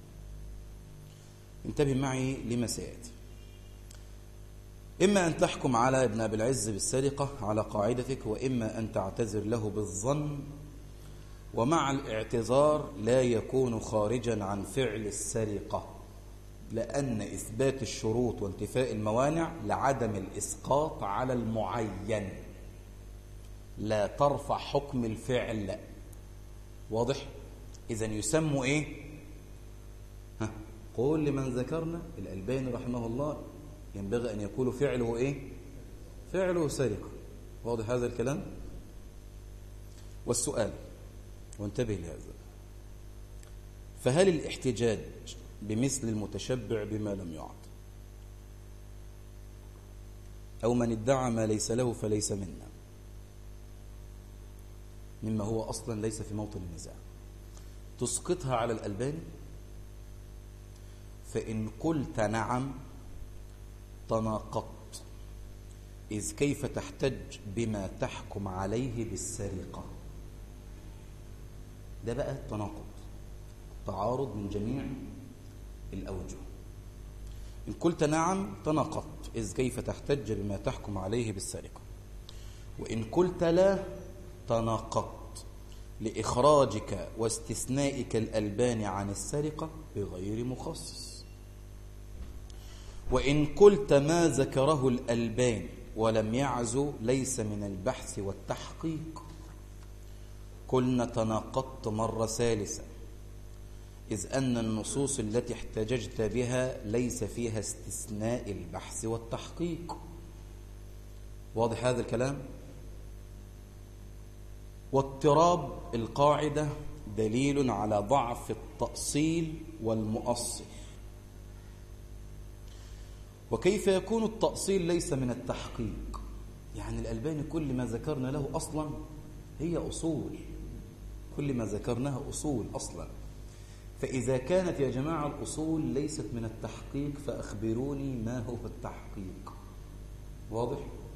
انتبه معي لما سيأتي. إما أن تحكم على ابن أبي العز بالسرقة على قاعدتك، وإما أن تعتذر له بالظن، ومع الاعتذار لا يكون خارجا عن فعل السرقة، لأن إثبات الشروط وانتفاء الموانع لعدم الإسقاط على المعين، لا ترفع حكم الفعل. واضح؟ إذن يسموا إيه؟ ها قول لمن ذكرنا الألباني رحمه الله ينبغي أن يقول فعله إيه؟ فعله سرقة. واضح هذا الكلام؟ والسؤال، وانتبه لهذا، فهل الاحتجاج بمثل المتشبع بما لم يعط أو من ادعى ما ليس له فليس منا مما هو أصلا ليس في موطن النزاع تسقطها على الألباني؟ فإن قلت نعم تناقضت، إذ كيف تحتج بما تحكم عليه بالسرقة؟ ده بقى التناقض، تعارض من جميع الأوجه. إن قلت نعم تناقضت، إذ كيف تحتج بما تحكم عليه بالسرقة. وإن قلت لا تناقضت لإخراجك واستثنائك الألباني عن السرقة بغير مخصص. وإن قلت ما ذكره الألباني ولم يعزو ليس من البحث والتحقيق، قلنا تناقضت مرة ثالثة، إذ أن النصوص التي احتججت بها ليس فيها استثناء البحث والتحقيق. واضح هذا الكلام؟ واضطراب القاعدة دليل على ضعف التأصيل والمؤصل. وكيف يكون التأصيل ليس من التحقيق؟ يعني الألباني كل ما ذكرنا له أصلا هي أصول، كل ما ذكرناها أصول أصلا، فإذا كانت يا جماعة الأصول ليست من التحقيق فأخبروني ما هو التحقيق. واضح؟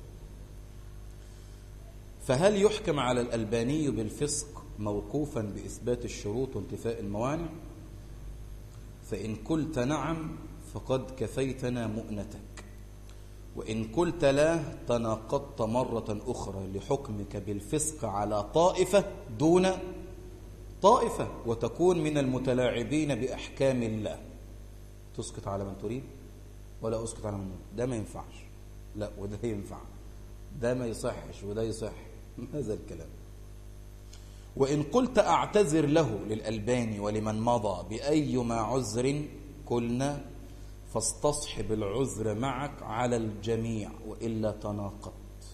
فهل يحكم على الألباني بالفسق موقوفا بإثبات الشروط وانتفاء الموانع؟ فإن قلت نعم فقد كفيتنا مؤنتك، وإن قلت لا تناقضت مرة أخرى لحكمك بالفسق على طائفة دون طائفة، وتكون من المتلاعبين بأحكام الله. تسقط على من تريد ولا أسقط على من تريد؟ ده ما ينفعش، لا وده ينفع، ده ما يصحش وده يصح. هذا الكلام. وإن قلت أعتذر له للألباني ولمن مضى بأيما عذر قلنا فاستصحب العذر معك على الجميع وإلا تناقض.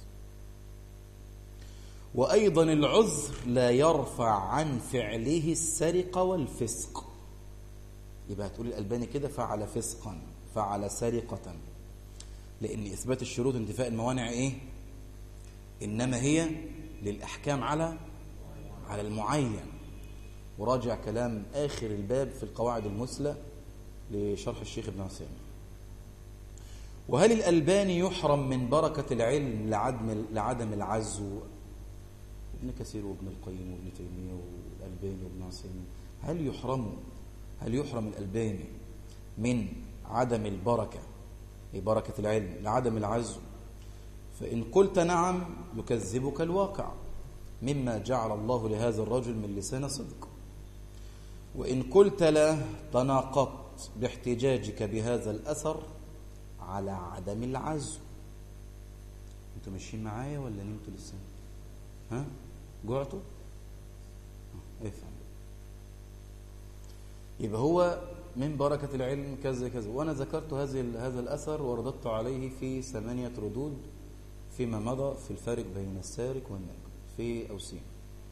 وأيضا العذر لا يرفع عن فعله السرقة والفسق. يبقى هتقول الألباني كده فعل فسقا فعل سرقة، لأن إثبات الشروط انتفاء الموانع إيه؟ إنما هي للأحكام على على المعين. وراجع كلام آخر الباب في القواعد المثلى لشرح الشيخ ابن عثيمين. وهل الألباني يحرم من بركة العلم لعدم لعدم العزو؟ ابن كثير وابن القيم وابن تيمية والألباني وابن عثيمين، هل يحرم هل يحرم الألباني من عدم البركة لبركة العلم لعدم العزو؟ فإن قلت نعم يكذبك الواقع مما جعل الله لهذا الرجل من لسان صدق. وإن قلت لا تناقضت باحتجاجك بهذا الأثر على عدم العزو. انتوا ماشيين معايا ولا نمتوا لسه؟ ها؟ جوعتوا؟ افهم. يبقى هو من بركة العلم كذا كذا، وأنا ذكرت هذه هذا الأثر ورددت عليه في ثمانية ردود فيما مضى في الفارق بين السارق والناقد في أوسين.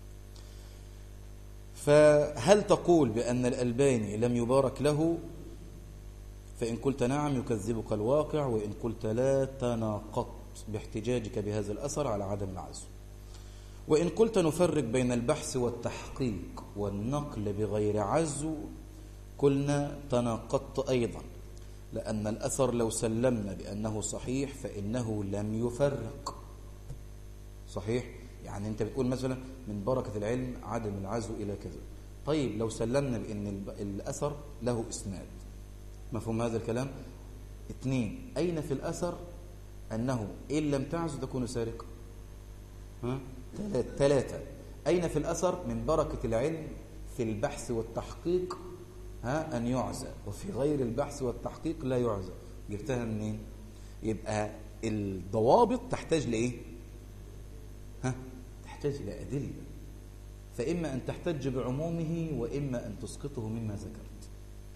فهل تقول بأن الألباني لم يبارك له؟ فإن قلت نعم يكذبك الواقع، وإن قلت لا تناقضت باحتجاجك بهذا الأثر على عدم العزو. وإن قلت نفرق بين البحث والتحقيق والنقل بغير عزو قلنا تناقضت أيضا، لأن الأثر لو سلمنا بأنه صحيح فإنه لم يفرق. صحيح؟ يعني أنت بتقول مثلا من بركة العلم عدم العزو إلى كذا. طيب لو سلمنا بأن الأثر له إسناد، مفهوم هذا الكلام؟ اثنين، أين في الأثر أنه إن لم تعزو تكون سارقا؟ ها؟ ثلاثة، أين في الأثر من بركة العلم في البحث والتحقيق ها أن يعزى، وفي غير البحث والتحقيق لا يعزى؟ جبتها منين؟ يبقى الضوابط تحتاج لإيه؟ ها؟ تحتاج إلى أدلة، فإما أن تحتج بعمومه وإما أن تسقطه مما ذكرت.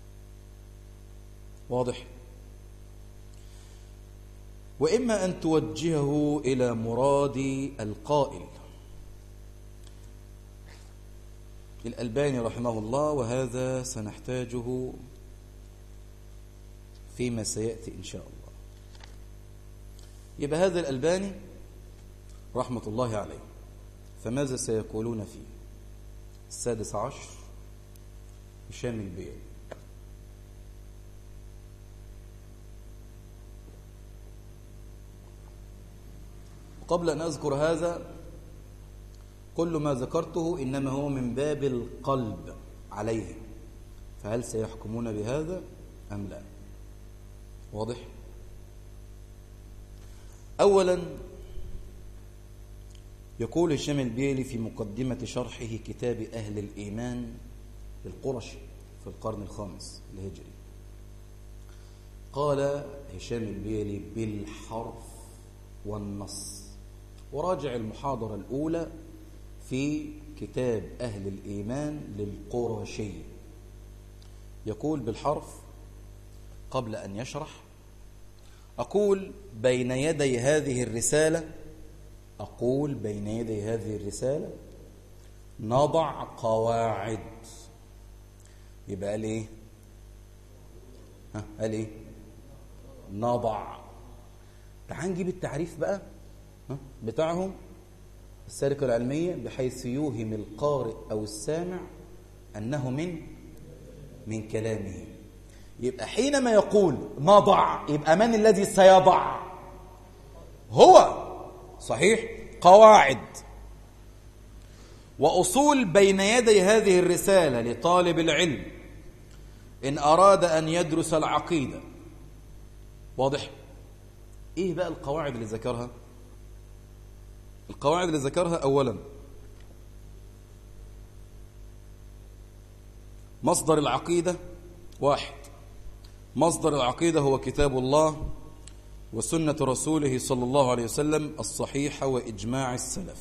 واضح؟ وإما أن توجهه إلى مراد القائل. الألباني رحمه الله، وهذا سنحتاجه فيما سيأتي إن شاء الله. يبقى هذا الألباني رحمة الله عليه، فماذا سيقولون فيه؟ السادس عشر هشام البيلي. قبل أن أذكر هذا، كل ما ذكرته إنما هو من باب القلب عليه، فهل سيحكمون بهذا أم لا؟ واضح؟ أولا يقول هشام البيلي في مقدمة شرحه كتاب أهل الإيمان للقرشي في القرن الخامس الهجري، قال هشام البيلي بالحرف والنص. وراجع المحاضرة الأولى في كتاب أهل الإيمان للقرشي، يقول بالحرف قبل أن يشرح: أقول بين يدي هذه الرسالة أقول بين يدي هذه الرسالة نضع قواعد. يبقى قال إيه؟ ها قال إيه؟ نضع. تعال نجيب التعريف بقى ها بتاعهم السرقة العلمية، بحيث يوهم القارئ أو السامع أنه من من كلامه. يبقى حينما يقول نضع، يبقى من الذي سيضع؟ هو. صحيح. قواعد وأصول بين يدي هذه الرسالة لطالب العلم إن أراد أن يدرس العقيدة. واضح؟ إيه بقى القواعد اللي ذكرها؟ القواعد اللي ذكرها: أولا مصدر العقيدة. واحد، مصدر العقيدة هو كتاب الله وسنة رسوله صلى الله عليه وسلم الصحيحة وإجماع السلف،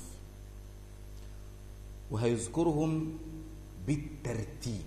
وهيذكرهم بالترتيب.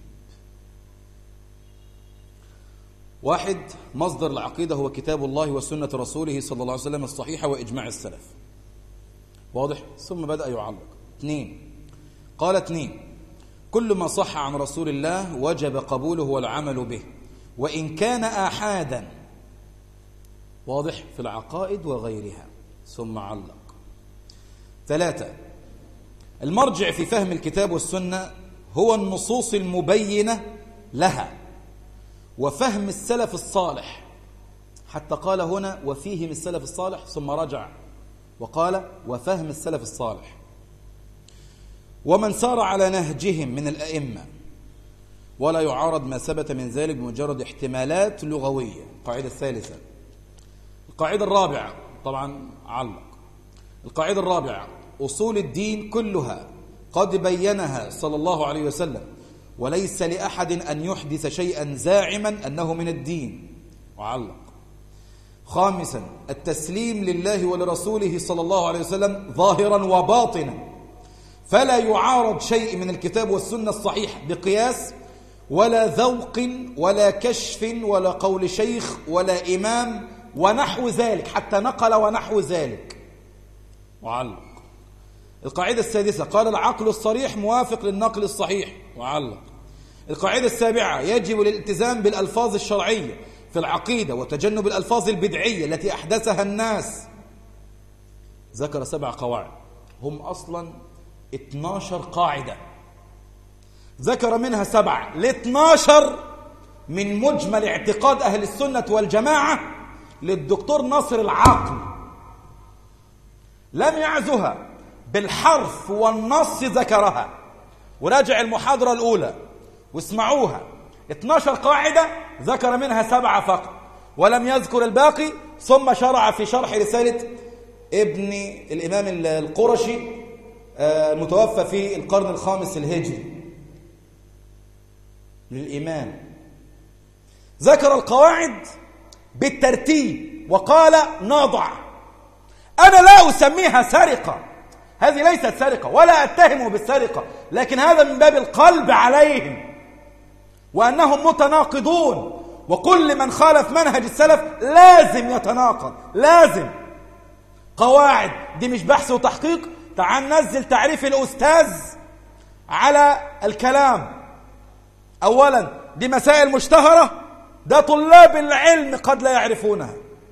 واحد، مصدر العقيدة هو كتاب الله وسنة رسوله صلى الله عليه وسلم الصحيحة وإجماع السلف. واضح؟ ثم بدأ يعلق. اثنين، قال اثنين: كل ما صح عن رسول الله وجب قبوله والعمل به وإن كان آحادا. واضح؟ في العقائد وغيرها. ثم علق. ثلاثة، المرجع في فهم الكتاب والسنة هو النصوص المبينة لها وفهم السلف الصالح، حتى قال هنا وفيهم السلف الصالح، ثم رجع وقال وفهم السلف الصالح، ومن سار على نهجهم من الأئمة، ولا يعارض ما ثبت من ذلك بمجرد احتمالات لغوية. القاعدة الثالثة. القاعدة الرابعة، طبعا علق. القاعدة الرابعة: أصول الدين كلها قد بينها صلى الله عليه وسلم، وليس لأحد أن يحدث شيئا زاعما أنه من الدين. وعلق. خامسا: التسليم لله ولرسوله صلى الله عليه وسلم ظاهرا وباطنا، فلا يعارض شيء من الكتاب والسنة الصحيح بقياس ولا ذوق ولا كشف ولا قول شيخ ولا إمام ونحو ذلك، حتى نقل ونحو ذلك. وعلق. القاعدة السادسة: قال العقل الصريح موافق للنقل الصحيح. وعلق. القاعدة السابعة: يجب الالتزام بالألفاظ الشرعية في العقيدة وتجنب الألفاظ البدعية التي أحدثها الناس. ذكر سبع قواعد، هم أصلا اتناشر قاعدة، ذكر منها سبعة. الاثناشر من مجمل اعتقاد أهل السنة والجماعة للدكتور ناصر العقل، لم يعزها بالحرف والنص، ذكرها. وراجع المحاضرة الأولى واسمعوها. اثناشر قاعدة ذكر منها سبعة فقط ولم يذكر الباقي. ثم شرع في شرح رسالة ابن الإمام القرشي المتوفى في القرن الخامس الهجري للإمام، ذكر القواعد بالترتيب وقال نضع. أنا لا أسميها سرقة، هذه ليست سرقة ولا أتهمه بالسرقة، لكن هذا من باب القلب عليهم وأنهم متناقضون، وكل من خالف منهج السلف لازم يتناقض. لازم. قواعد دي مش بحث وتحقيق. تعال ننزل تعريف الأستاذ على الكلام. أولا دي مسائل مشتهرة، ده طلاب العلم قد لا يعرفونها.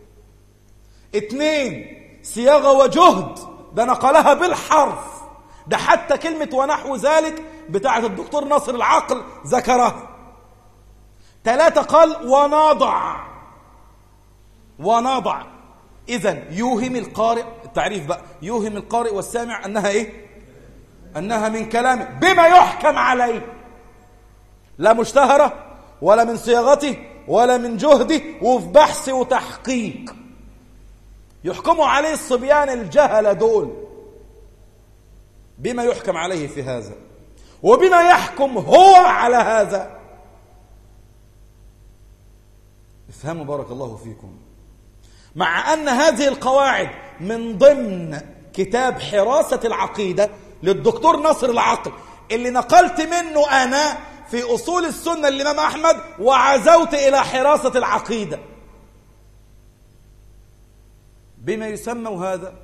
اثنين، صياغة وجهد، ده نقلها بالحرف، ده حتى كلمة ونحو ذلك بتاعة الدكتور ناصر العقل ذكرها. ثلاثة، قال ونضع. ونضع إذن يوهم القارئ، التعريف بقى، يوهم القارئ والسامع أنها إيه؟ أنها من كلامه بما يحكم عليه، لا مشتهرة ولا من صياغته ولا من جهده، وفي بحث وتحقيق يحكموا عليه الصبيان الجهلة دول، بما يحكم عليه في هذا وبما يحكم هو على هذا. افهموا بارك الله فيكم. مع أن هذه القواعد من ضمن كتاب حراسة العقيدة للدكتور ناصر العقل اللي نقلت منه أنا في أصول السنة للإمام أحمد وعزوت إلى حراسة العقيدة، بما يسمى هذا.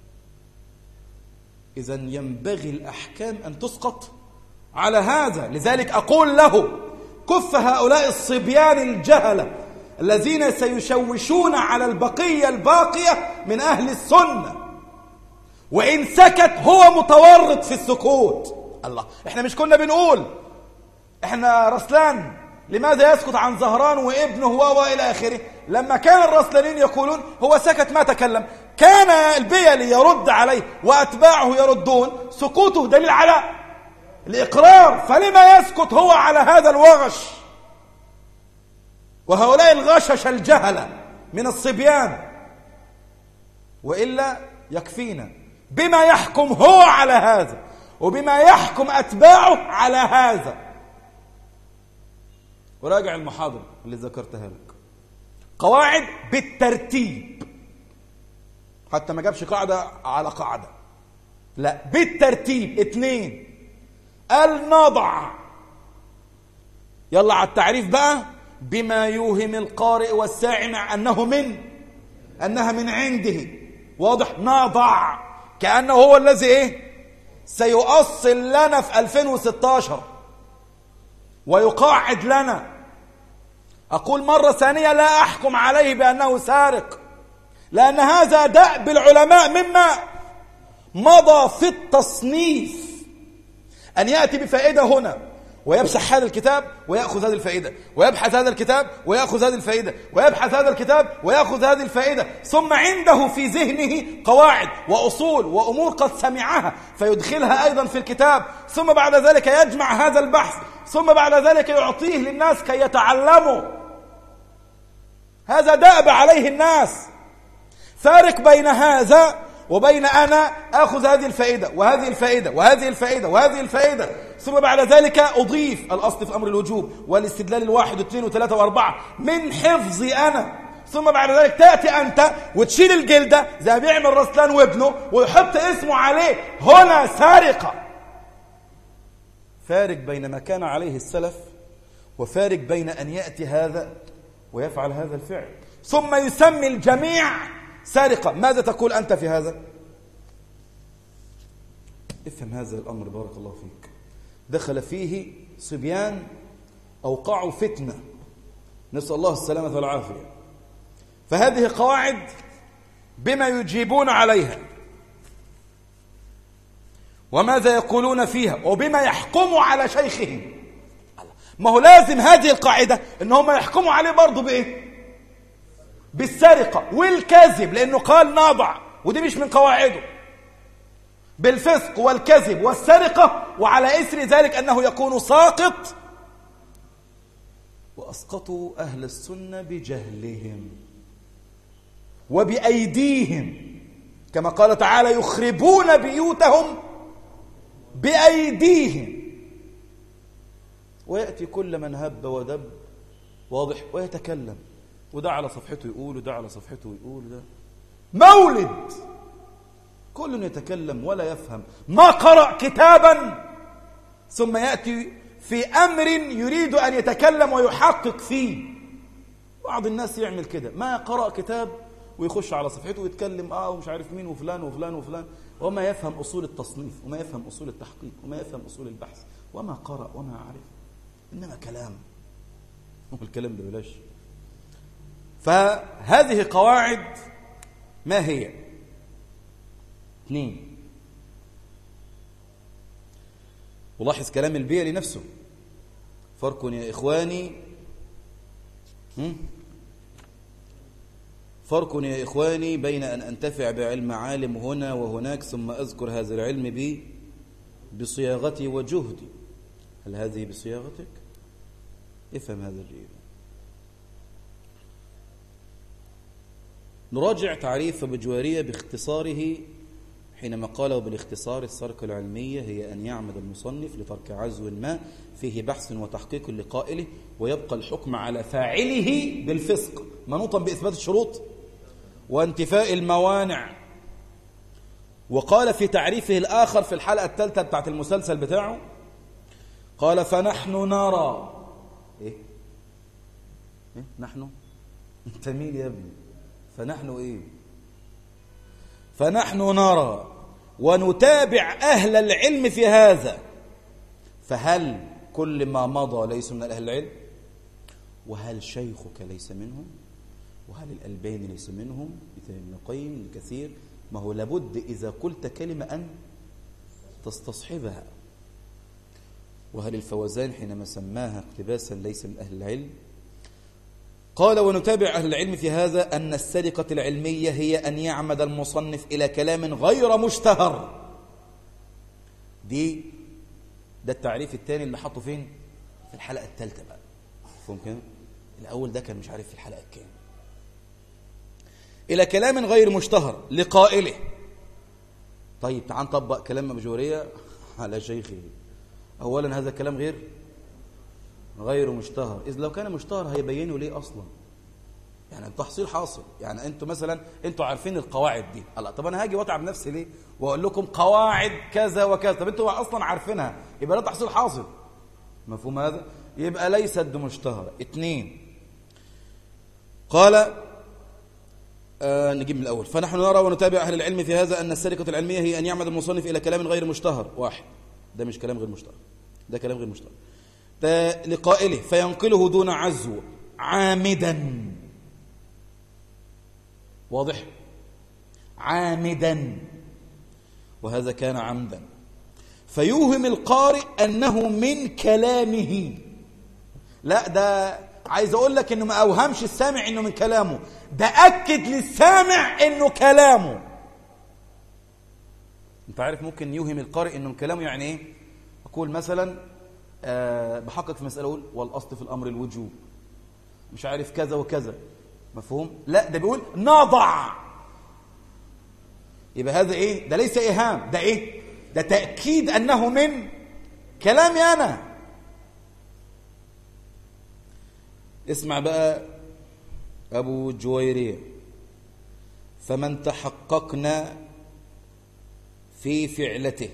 إذن ينبغي الأحكام أن تسقط على هذا. لذلك أقول له كف هؤلاء الصبيان الجهلة الذين سيشوشون على البقية الباقية من أهل السنة، وإن سكت هو متورط في السكوت. الله، إحنا مش كنا بنقول إحنا رسلان لماذا يسكت عن زهران وابنه وإلى آخره؟ لما كان الرسلانيين يقولون هو سكت ما تكلم، كان البيلي يرد عليه وأتباعه يردون سكوته دليل على الإقرار، فلما يسكت هو على هذا الوغش؟ وهؤلاء الغشش الجهلة من الصبيان. وإلا يكفينا بما يحكم هو على هذا وبما يحكم أتباعه على هذا. وراجع المحاضرة اللي ذكرتها لك، قواعد بالترتيب، حتى ما جابش قاعدة على قاعدة، لا بالترتيب. اثنين، النضع، يلا على التعريف بقى، بما يوهم القارئ والسامع أنه من أنها من عنده. واضح؟ نضع كأنه هو الذي إيه سيؤصل لنا في ألفين وستة عشر ويقاعد لنا. أقول مرة ثانية، لا أحكم عليه بأنه سارق، لأن هذا دأب العلماء مما مضى في التصنيف، أن يأتي بفائدة هنا ويمسح هذا الكتاب ويأخذ هذه الفائدة، ويبحث هذا الكتاب ويأخذ هذه الفائدة، ويبحث هذا الكتاب ويأخذ هذه الفائدة، ثم عنده في ذهنه قواعد وأصول وأمور قد سمعها فيدخلها أيضا في الكتاب، ثم بعد ذلك يجمع هذا البحث، ثم بعد ذلك يعطيه للناس كي يتعلموا. هذا دأب عليه الناس. فارق بين هذا وبين أنا أخذ هذه الفائدة وهذه الفائدة وهذه الفائدة وهذه الفائدة، ثم بعد ذلك أضيف الأصل في أمر الوجوب والاستدلال الواحد واثنين وثلاثة وأربعة من حفظي أنا، ثم بعد ذلك تأتي أنت وتشيل الجلدة زي ما بيعمل رسلان وابنه ويحط اسمه عليه، هنا سارقة. فارق بين ما كان عليه السلف، وفارق بين أن يأتي هذا ويفعل هذا الفعل ثم يسمي الجميع سارقة. ماذا تقول أنت في هذا؟ افهم هذا الأمر بارك الله فيك. دخل فيه صبيان أوقعوا فتنة، نسأل الله السلامة والعافية. فهذه قواعد بما يجيبون عليها وماذا يقولون فيها وبما يحكموا على شيخهم. ما هو لازم هذه القاعدة إن هم يحكموا عليه برضو بإيه؟ بالسرقة والكذب، لأنه قال ناضع ودي مش من قواعده، بالفسق والكذب والسرقة، وعلى إثر ذلك أنه يكون ساقط. وأسقطوا أهل السنة بجهلهم وبأيديهم، كما قال تعالى يخربون بيوتهم بأيديهم. ويأتي كل من هب ودب واضح ويتكلم، وده على صفحته يقول وده على صفحته يقول، ده مولد كل يتكلم ولا يفهم، ما قرأ كتابا ثم يأتي في أمر يريد أن يتكلم ويحقق فيه. بعض الناس يعمل كده، ما قرأ كتاب ويخش على صفحته ويتكلم اه ومش عارف مين وفلان وفلان وفلان، وما يفهم أصول التصنيف وما يفهم أصول التحقيق وما يفهم أصول البحث وما قرأ وما عرف، إنما كلام، والكلام ده بلاش. فهذه قواعد ما هي؟ اثنين، ولاحظ كلام البيئة لنفسه، فرق يا إخواني فرق يا إخواني بين أن أنتفع بعلم عالم هنا وهناك ثم أذكر هذا العلم بي بصياغتي وجهدي. هل هذه بصياغتك؟ افهم هذا الجيد. نراجع تعريف بجوارية باختصاره حينما قاله بالاختصار: السرقة العلمية هي أن يعمد المصنف لترك عزو ما فيه بحث وتحقيق لقائله ويبقى الحكم على فاعله بالفسق منوطا بإثبات الشروط وانتفاء الموانع. وقال في تعريفه الآخر في الحلقة الثالثة بتاعت المسلسل بتاعه، قال: فنحن نرى إيه؟ إيه؟ نحن؟ أنت مين يا ابني؟ فنحن إيه؟ فنحن نرى ونتابع أهل العلم في هذا. فهل كل ما مضى ليس من أهل العلم؟ وهل شيخك ليس منهم؟ وهل الألباني ليس منهم؟ ابن القيم الكثير. ما هو لابد إذا قلت كلمة أن تستصحبها. وهل الفوزان حينما سماها اقتباسا ليس من أهل العلم؟ قال ونتابع أهل العلم في هذا أن السرقة العلمية هي أن يعمد المصنف إلى كلام غير مشتهر. دي ده التعريف الثاني اللي حطه فين؟ في الحلقة الثالثة بقى. فهم كده؟ الأول ده كان مش عارف في الحلقة الكام. إلى كلام غير مشتهر لقائله. طيب تعال نطبق كلام مجورية على شيخه. أولا هذا كلام غير غير مشتهر، إذ لو كان مشتهر هيبينوا ليه أصلا. يعني التحصيل حاصل. يعني أنتوا مثلا أنتوا عارفين القواعد دي. الله، طب أنا هاجي وأتعب نفسي ليه وأقول لكم قواعد كذا وكذا؟ طب أنتوا أصلا عارفينها، يبقى ده تحصيل حاصل. مفهوم هذا؟ يبقى ليست بمشتهرة. اثنين، قال آه نجيب من الأول. فنحن نرى ونتابع أهل العلم في هذا أن السرقة العلمية هي أن يعمد المصنف إلى كلام غير مشتهر. واحد، ده مش كلام غير مشتهر، ده كلام غير مشتهر لقائله فينقله دون عزو عامدا. واضح؟ عامدا، وهذا كان عمدا. فيوهم القارئ أنه من كلامه. لا، ده عايز أقول لك أنه ما أوهمش السامع أنه من كلامه، ده أكد للسامع أنه كلامه. أنت عارف ممكن يوهم القارئ أنه من كلامه يعني إيه؟ أقول مثلا أه بحقق في مسألة، أقول والأصل في الأمر الوجوب، مش عارف كذا وكذا. مفهوم؟ لا، ده بيقول نضع. يبقى هذا إيه؟ ده ليس إيهام، ده إيه؟ ده تأكيد أنه من كلامي أنا. اسمع بقى أبو جويرية. فمن تحققنا في فعلته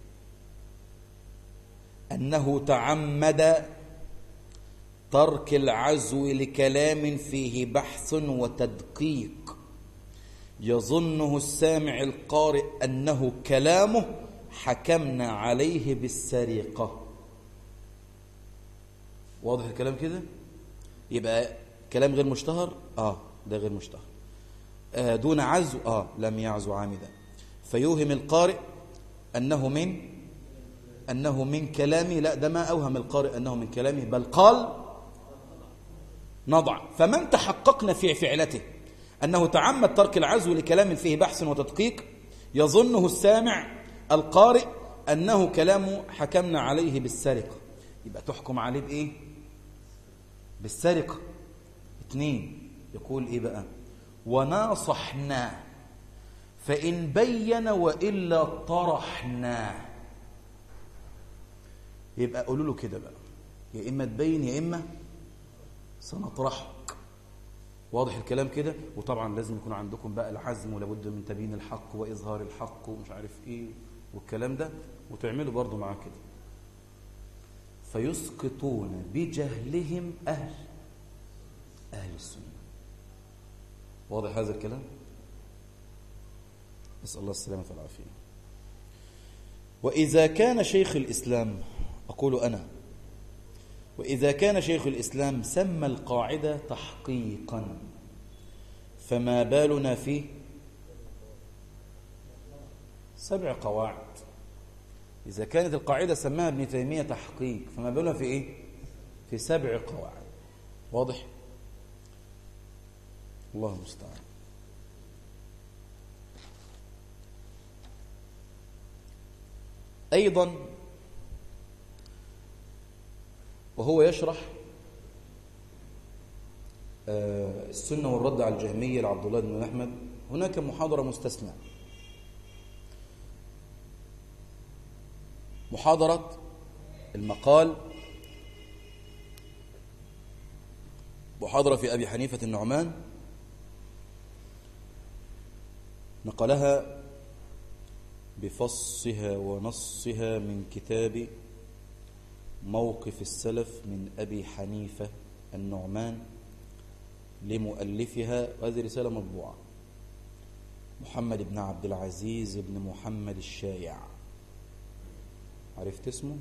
أنه تعمد ترك العزو لكلام فيه بحث وتدقيق يظنه السامع القارئ أنه كلامه، حكمنا عليه بالسرقة. واضح الكلام كده؟ يبقى كلام غير مشتهر، آه ده غير مشتهر. آه دون عزو، آه لم يعزو عامدا. فيوهم القارئ أنه من أنه من كلامي، لا، ده ما أوهم القارئ أنه من كلامه، بل قال نضع. فمن تحققنا في فعلته أنه تعمد ترك العزو لكلام فيه بحث وتدقيق يظنه السامع القارئ أنه كلامه، حكمنا عليه بالسرقة. يبقى تحكم عليه بإيه؟ بالسرقة. اثنين، يقول إيه بقى؟ وناصحنا فإن بين وإلا طرحنا. يبقى قولوا له كده بقى، يا إما تبين يا إما سنطرحك. واضح الكلام كده؟ وطبعا لازم يكون عندكم بقى العزم، ولابد من تبيين الحق وإظهار الحق ومش عارف إيه والكلام ده، وتعملوا برضو معاه كده. فيسقطون بجهلهم أهل أهل السنة. واضح هذا الكلام؟ نسأل الله السلامة والعافية. وإذا كان شيخ الإسلام، أقول أنا، وإذا كان شيخ الإسلام سمى القاعدة تحقيقا، فما بالنا في سبع قواعد؟ إذا كانت القاعدة سماها ابن تيمية تحقيق، فما بالنا في إيه؟ في سبع قواعد. واضح؟ الله المستعان. أيضا وهو يشرح السنة والرد على الجهمية لعبد الله بن أحمد، هناك محاضرة مستثنى، محاضرة المقال، محاضرة في أبي حنيفة النعمان، نقلها بفصها ونصها من كتاب موقف السلف من أبي حنيفة النعمان لمؤلفها، وهذه رسالة مطبوعة، محمد بن عبد العزيز بن محمد الشايع. عرفت اسمه؟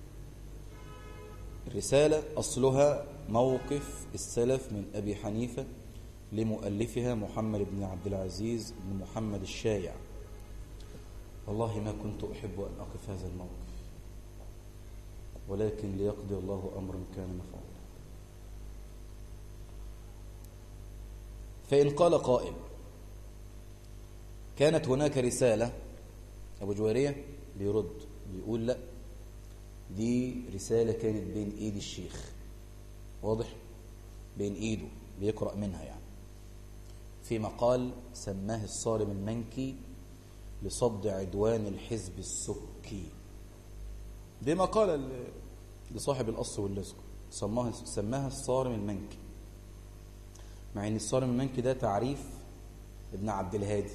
الرسالة أصلها موقف السلف من أبي حنيفة لمؤلفها محمد بن عبد العزيز بن محمد الشايع. والله ما كنت أحب أن أقف هذا الموقف. ولكن ليقضي الله أمرا كان مفعولا. فإن قال قائل كانت هناك رسالة، أبو جويرية بيرد بيقول لا، دي رسالة كانت بين إيد الشيخ، واضح؟ بين إيده بيقرأ منها يعني، في مقال سماه الصارم المنكي لصد عدوان الحزب السكي. دي مقالة لصاحب القص واللزق، سماها سماها الصارم المنكي، مع ان الصارم المنكي ده تعريف ابن عبد الهادي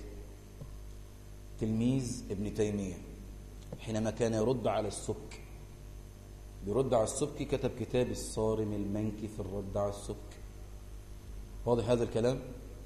تلميذ ابن تيمية، حينما كان يرد على السبكي، بيرد على السبكي كتب كتاب الصارم المنكي في الرد على السبكي. واضح هذا الكلام؟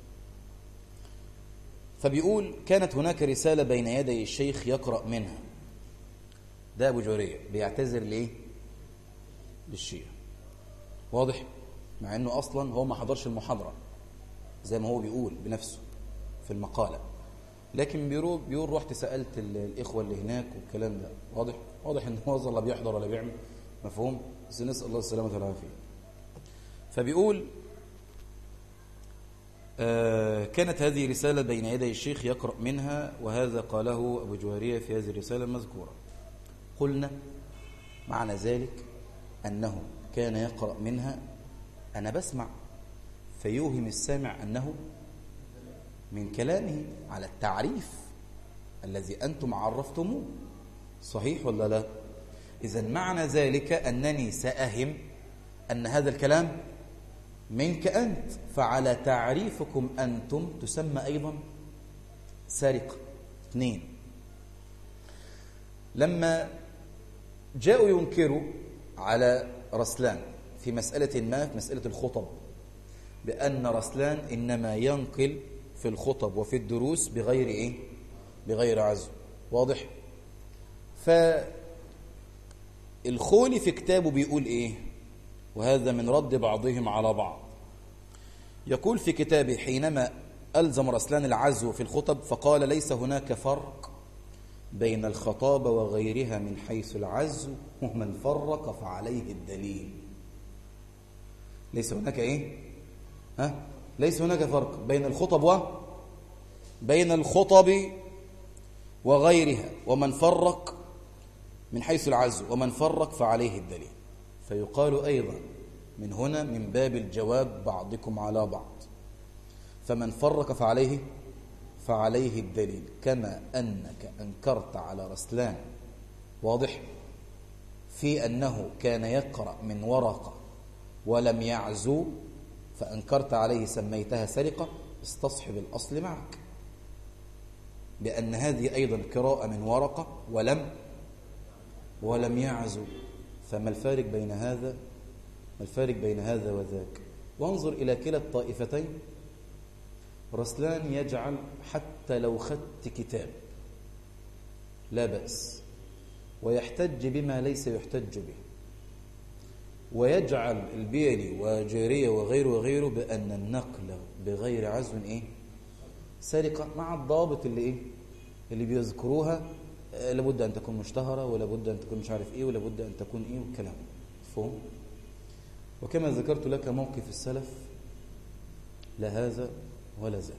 فبيقول كانت هناك رسالة بين يدي الشيخ يقرأ منها. ده أبو جويرية بيعتذر ليه؟ للشيعة، واضح؟ مع أنه أصلا هو ما حضرش المحاضرة زي ما هو بيقول بنفسه في المقالة، لكن بيقول بيقول رحت سألت الإخوة اللي هناك والكلام ده، واضح؟ واضح أنه هو لا بيحضر ولا بيعمل، مفهوم؟ بس نسأل الله السلامة والعافية. فبيقول آه كانت هذه رسالة بين يدي الشيخ يقرأ منها، وهذا قاله أبو جويرية في هذه الرسالة المذكورة. قلنا معنى ذلك أنه كان يقرأ منها، أنا بسمع فيوهم السامع أنه من كلامه على التعريف الذي أنتم عرفتموه، صحيح ولا لا؟ إذن معنى ذلك أنني سأهم أن هذا الكلام منك أنت، فعلى تعريفكم أنتم تسمى أيضا سرقة. اثنين، لما جاءوا ينكروا على رسلان في مسألة ما، في مسألة الخطب، بأن رسلان إنما ينقل في الخطب وفي الدروس بغير إيه؟ بغير عزو، واضح؟ فالخولي في كتابه بيقول إيه؟ وهذا من رد بعضهم على بعض. يقول في كتابه حينما ألزم رسلان العزو في الخطب فقال ليس هناك فرق بين الخطابة وغيرها من حيث العزو، ومن فرق فعليه الدليل. ليس هناك إيه؟ ها؟ ليس هناك فرق بين الخطب و بين الخطب وغيرها، ومن فرق من حيث العزو ومن فرق فعليه الدليل. فيقال أيضا من هنا من باب الجواب بعضكم على بعض، فمن فرق فعليه فعليه الدليل، كما أنك أنكرت على رسلان، واضح، في أنه كان يقرأ من ورقة ولم يعزو فأنكرت عليه سميتها سرقة، استصحب الأصل معك بأن هذه أيضا قراءة من ورقة ولم ولم يعزو. فما الفارق بين هذا ما الفارق بين هذا وذاك؟ وانظر إلى كلا الطائفتين. رسلان يجعل حتى لو خدت كتاب لا بأس، ويحتج بما ليس يحتج به، ويجعل البيلي وجيرية وغيره وغيره بأن النقل بغير عزو إيه؟ سرقة، مع الضابط اللي إيه؟ اللي بيذكروها، لابد أن تكون مشتهرة، ولابد أن تكون مش عارف إيه، ولابد أن تكون إيه، والكلام فهم. وكما ذكرت لك موقف السلف لا هذا ولا ذاك.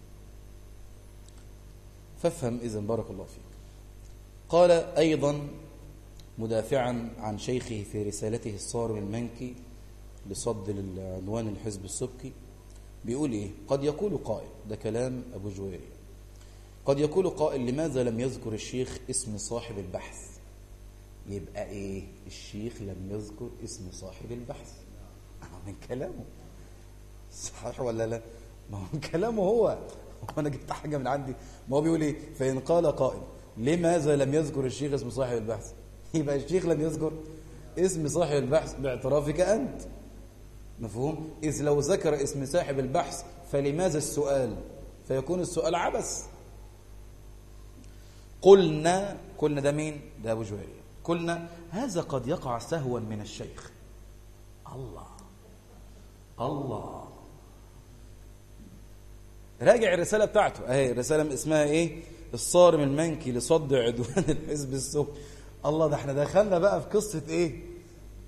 فافهم إذن بارك الله فيك. قال أيضا مدافعا عن شيخه في رسالته الصارم المنكي لصد العنوان الحزب السبكي، بيقول إيه؟ قد يقول قائل، ده كلام أبو جويري، قد يقول قائل لماذا لم يذكر الشيخ اسم صاحب البحث؟ يبقى إيه؟ الشيخ لم يذكر اسم صاحب البحث من كلامه، صحيح ولا لا؟ ما هو من كلامه هو، هو أنا جبت حاجة من عندي؟ ما هو بيقول إيه؟ فإن قال قائل لماذا لم يذكر الشيخ اسم صاحب البحث؟ يبقى الشيخ لم يذكر اسم صاحب البحث باعترافك أنت، مفهوم؟ إذ لو ذكر اسم صاحب البحث فلماذا السؤال؟ فيكون السؤال عبث. قلنا قلنا ده مين؟ ده أبو جويرية. قلنا هذا قد يقع سهوا من الشيخ. الله الله راجع الرسالة بتاعته اهي، الرسالة اسمها ايه؟ الصارم المنكي لصد عدوان الحزب السبكي. الله، ده احنا دخلنا بقى في قصة ايه؟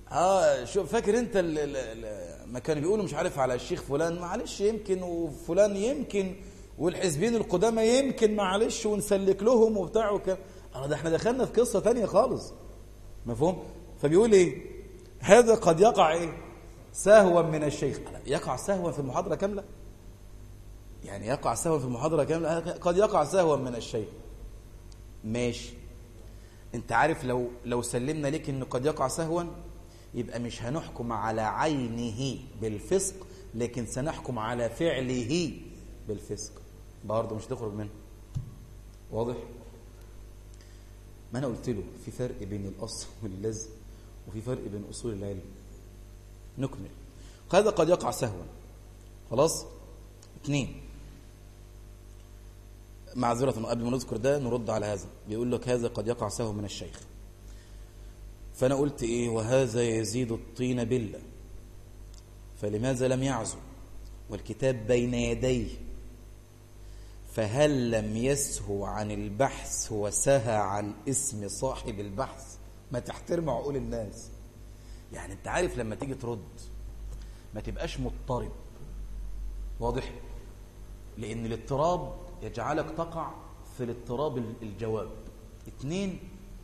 اه شوف فاكر انت ال ال ال ما كانوا بيقولوا مش عارف على الشيخ فلان معلش يمكن وفلان يمكن والحزبين القدامى يمكن معلش ونسلك لهم وبتاع وكده. اه ده احنا دخلنا في قصة تانية خالص. مفهوم؟ فبيقول ايه؟ هذا قد يقع ايه؟ سهوا من الشيخ. يقع سهوا في المحاضرة كاملة؟ يعني يقع سهوا في المحاضرة كاملة؟ قد يقع سهوا من الشيخ. ماشي. انت عارف لو لو سلمنا لك انه قد يقع سهوا يبقى مش هنحكم على عينه بالفسق، لكن سنحكم على فعله بالفسق، برضه مش تخرج منه. واضح؟ ما انا قلت له في فرق بين الاصل واللزم وفي فرق بين اصول العلم. نكمل. هذا قد يقع سهوا. خلاص. اثنين، معذرة قبل ما نذكر ده نرد على هذا. بيقول لك هذا قد يقع سهوا من الشيخ. فأنا قلت إيه؟ وهذا يزيد الطين بلة، فلماذا لم يعزو والكتاب بين يديه؟ فهل لم يسهو عن البحث وسهى عن اسم صاحب البحث؟ ما تحترم عقول الناس. يعني انت عارف لما تيجي ترد ما تبقاش مضطرب. واضح؟ لأن الاضطراب يجعلك تقع في الاضطراب الجواب. اثنين،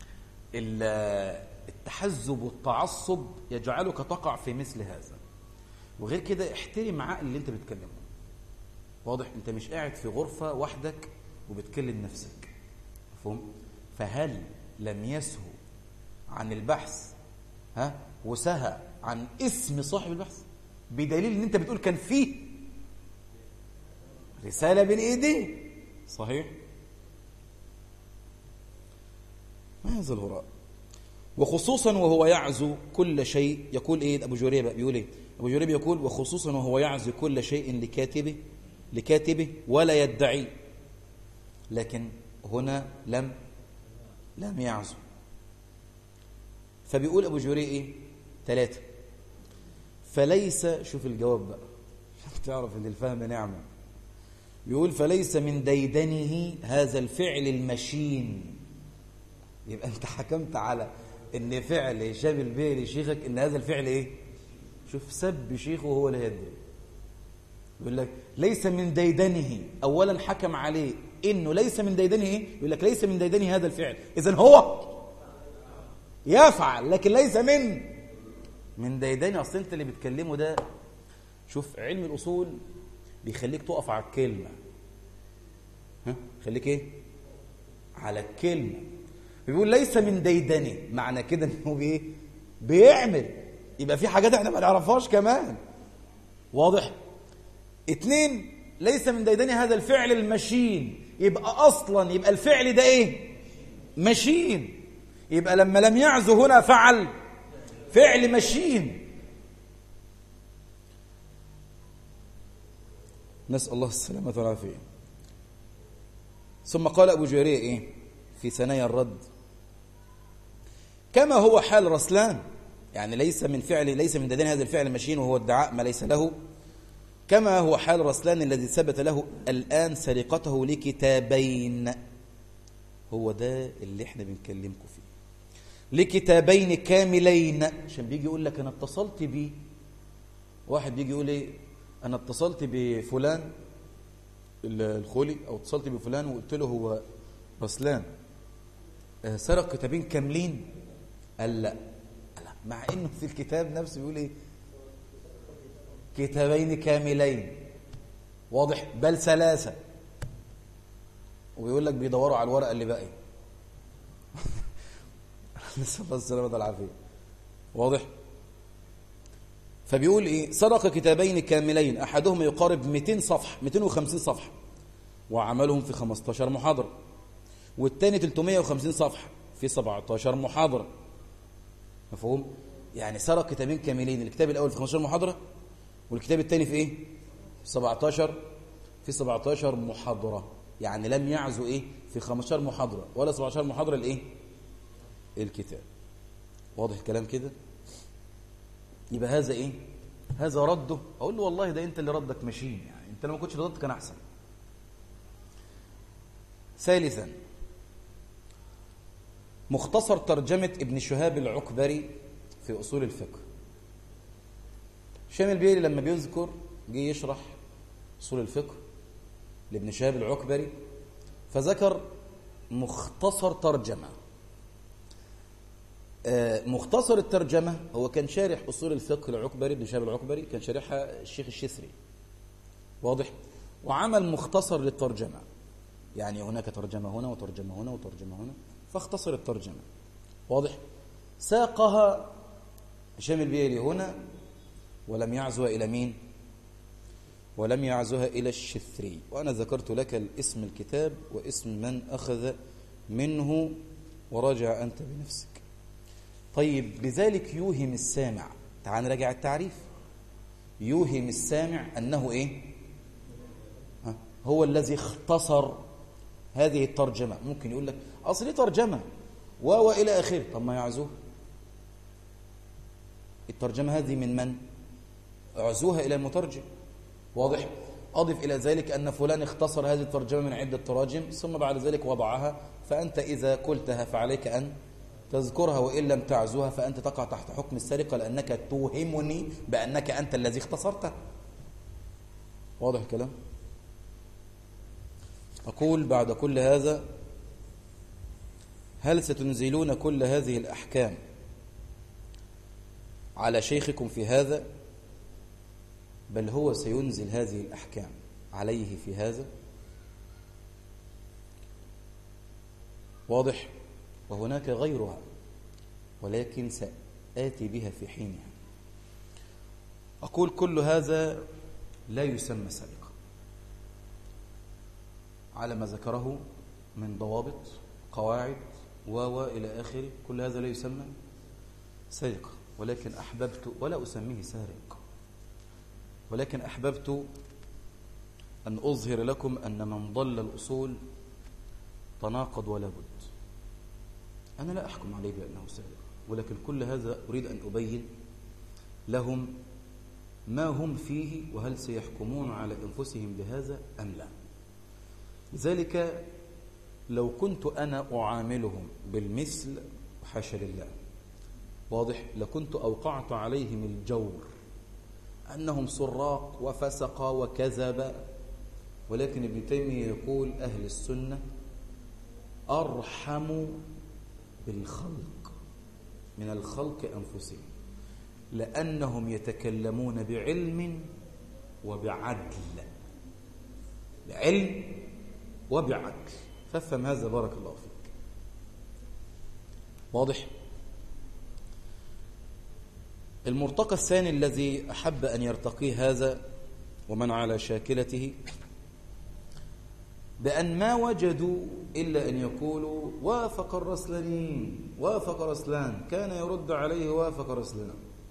التحزب والتعصب يجعلك تقع في مثل هذا. وغير كده احترم عقل اللي انت بتكلمه. واضح؟ انت مش قاعد في غرفة وحدك وبتكلم نفسك. مفهوم؟ فهل لم يسهو عن البحث ها وسهى عن اسم صاحب البحث؟ بدليل ان انت بتقول كان فيه رسالة بين ايديه. صحيح؟ ما هذا الهراء؟ وخصوصا وهو يعزو كل شيء. يقول ايه ابو جريبه؟ بيقول ايه ابو جريبه؟ يقول وخصوصا وهو يعزو كل شيء لكاتبه لكاتبه ولا يدعي. لكن هنا لم لم يعزو. فبيقول ابو جريبه ايه؟ ثلاثة. فليس، شوف الجواب بقى عشان تعرف ان الفهم نعمه. يقول فليس من ديدنه هذا الفعل المشين. يبقى انت حكمت على ان فعل هشام البيه لشيخك ان هذا الفعل ايه؟ شوف سب شيخه وهو لا يدري. يقول لك ليس من ديدنه. اولا حكم عليه انه ليس من ديدنه ايه؟ يقول لك ليس من ديدنه هذا الفعل، اذا هو يفعل لكن ليس من من ديدنه. اصل انت اللي بتكلمه ده، شوف علم الاصول بيخليك تقف على الكلمه. ها خليك ايه؟ على الكلمه. بيقول ليس من ديدنه، معنى كده انه بايه؟ بيعمل. يبقى في حاجات احنا ما نعرفهاش كمان. واضح؟ اتنين، ليس من ديدنه هذا الفعل المشين. يبقى اصلا يبقى الفعل ده ايه؟ مشين. يبقى لما لم يعزو هنا فعل فعل مشين. نسأل الله السلامة والعافية. ثم قال أبو جرير إيه في ثنايا الرد؟ كما هو حال رسلان، يعني ليس من فعل ليس من ديدن هذا الفعل مشين وهو ادعاء ما ليس له. كما هو حال رسلان الذي ثبت له الآن سرقته لكتابين. هو ده اللي احنا بنكلمكم فيه، لكتابين كاملين. عشان بيجي يقول لك أنا اتصلت بيه، واحد بيجي يقول إيه؟ أنا اتصلت بفلان الخولي أو اتصلت بفلان وقلت له هو رسلان سرق كتابين كاملين. قال لا، مع إنه في الكتاب نفسه بيقول إيه؟ كتابين كاملين. واضح؟ بل ثلاثة. ويقول لك بيدوروا على الورقة اللي باقي. نسأل الله السلامة والعافية. واضح؟ فبيقول ايه؟ سرق كتابين كاملين احدهما يقارب مئتين صفحه مئتين وخمسين صفحه وعملهم في خمستاشر محاضره، والثاني ثلاثمئة وخمسين صفحه في سبعتاشر محاضره. مفهوم؟ يعني سرق كتابين كاملين، الكتاب الاول في خمستاشر محاضره والكتاب الثاني في ايه؟ في سبعتاشر في سبعتاشر محاضره. يعني لم يعزو ايه؟ في خمستاشر محاضره ولا سبعتاشر محاضره الايه؟ الكتاب. واضح الكلام كده؟ يبقى هذا ايه؟ هذا رده. اقول له والله ده انت اللي ردك ماشين، يعني انت لو ما كنتش ردت كان احسن. ثالثا، مختصر ترجمة ابن شهاب العكبري في أصول الفقه. هشام البيلي لما بيذكر جه يشرح أصول الفقه لابن شهاب العكبري، فذكر مختصر ترجمة. مختصر الترجمة هو كان شارح أصول الفقه العكبري، ابن شهاب العكبري كان شارحها الشيخ الشسري، واضح؟ وعمل مختصر للترجمة، يعني هناك ترجمة هنا وترجمة هنا وترجمة هنا، فاختصر الترجمة، واضح؟ ساقها هشام البيلي هنا ولم يعزها إلى مين؟ ولم يعزها إلى الشثري. وأنا ذكرت لك الاسم الكتاب واسم من أخذ منه، وراجع أنت بنفسك. طيب، بذلك يوهم السامع، تعال نراجع التعريف. يوهم السامع أنه إيه؟ ها؟ هو الذي اختصر هذه الترجمة. ممكن يقول لك أصل ترجمة و وإلى آخره، طب ما يعزوه الترجمة هذه من من؟ اعزوها إلى المترجم، واضح؟ أضف إلى ذلك أن فلان اختصر هذه الترجمة من عدة تراجم ثم بعد ذلك وضعها، فأنت إذا قلتها فعليك أن تذكرها، وإن لم تعزوها فأنت تقع تحت حكم السرقة، لأنك توهمني بأنك أنت الذي اختصرته. واضح الكلام؟ أقول بعد كل هذا: هل ستنزلون كل هذه الأحكام على شيخكم في هذا؟ بل هو سينزل هذه الأحكام عليه في هذا، واضح؟ وهناك غيرها ولكن سآتي بها في حينها. أقول كل هذا لا يسمى سرقة على ما ذكره من ضوابط قواعد و إلى آخره، كل هذا لا يسمى سرقة، ولكن أحببت ولا أسميه سارق، ولكن أحببت أن أظهر لكم أن من ضل الأصول تناقض ولا بد. أنا لا أحكم عليه بأنه سارق، ولكن كل هذا أريد أن أبين لهم ما هم فيه، وهل سيحكمون على أنفسهم بهذا أم لا. لذلك لو كنت أنا أعاملهم بالمثل حاشا لله، واضح، لكنت أوقعت عليهم الجور أنهم سراق وفسق وكذب. ولكن ابن تيمية يقول: أهل السنة أرحم بالخلق من الخلق أنفسهم، لأنهم يتكلمون بعلم وبعدل، بعلم وبعدل. فافهم هذا بارك الله فيك، واضح؟ المرتقى الثاني الذي أحب أن يرتقيه هذا ومن على شاكلته، بأن ما وجدوا إلا أن يقولوا: وافق الرسلانين، وافق رسلان، كان يرد عليه: وافق رسلان.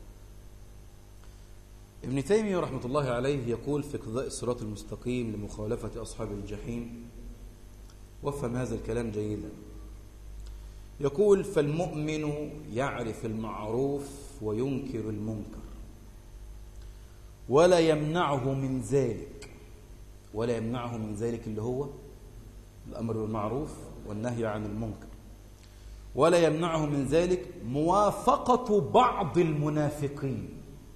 ابن تيمية رحمة الله عليه يقول في اقتضاء الصراط المستقيم لمخالفة أصحاب الجحيم، وافهم هذا الكلام جيدا، يقول: فالمؤمن يعرف المعروف وينكر المنكر ولا يمنعه من ذلك، ولا يمنعه من ذلك اللي هو الأمر بالمعروف والنهي عن المنكر، ولا يمنعه من ذلك موافقة بعض المنافقين.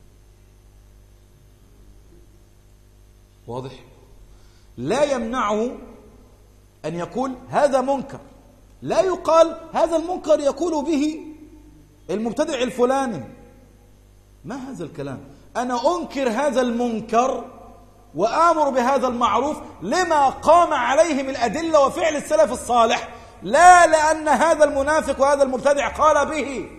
واضح؟ لا يمنعه أن يقول هذا منكر، لا يقال هذا المنكر يقول به المبتدع الفلاني، ما هذا الكلام؟ أنا أنكر هذا المنكر وآمر بهذا المعروف لما قام عليه من الأدلة وفعل السلف الصالح، لا لأن هذا المنافق وهذا المبتدع قال به.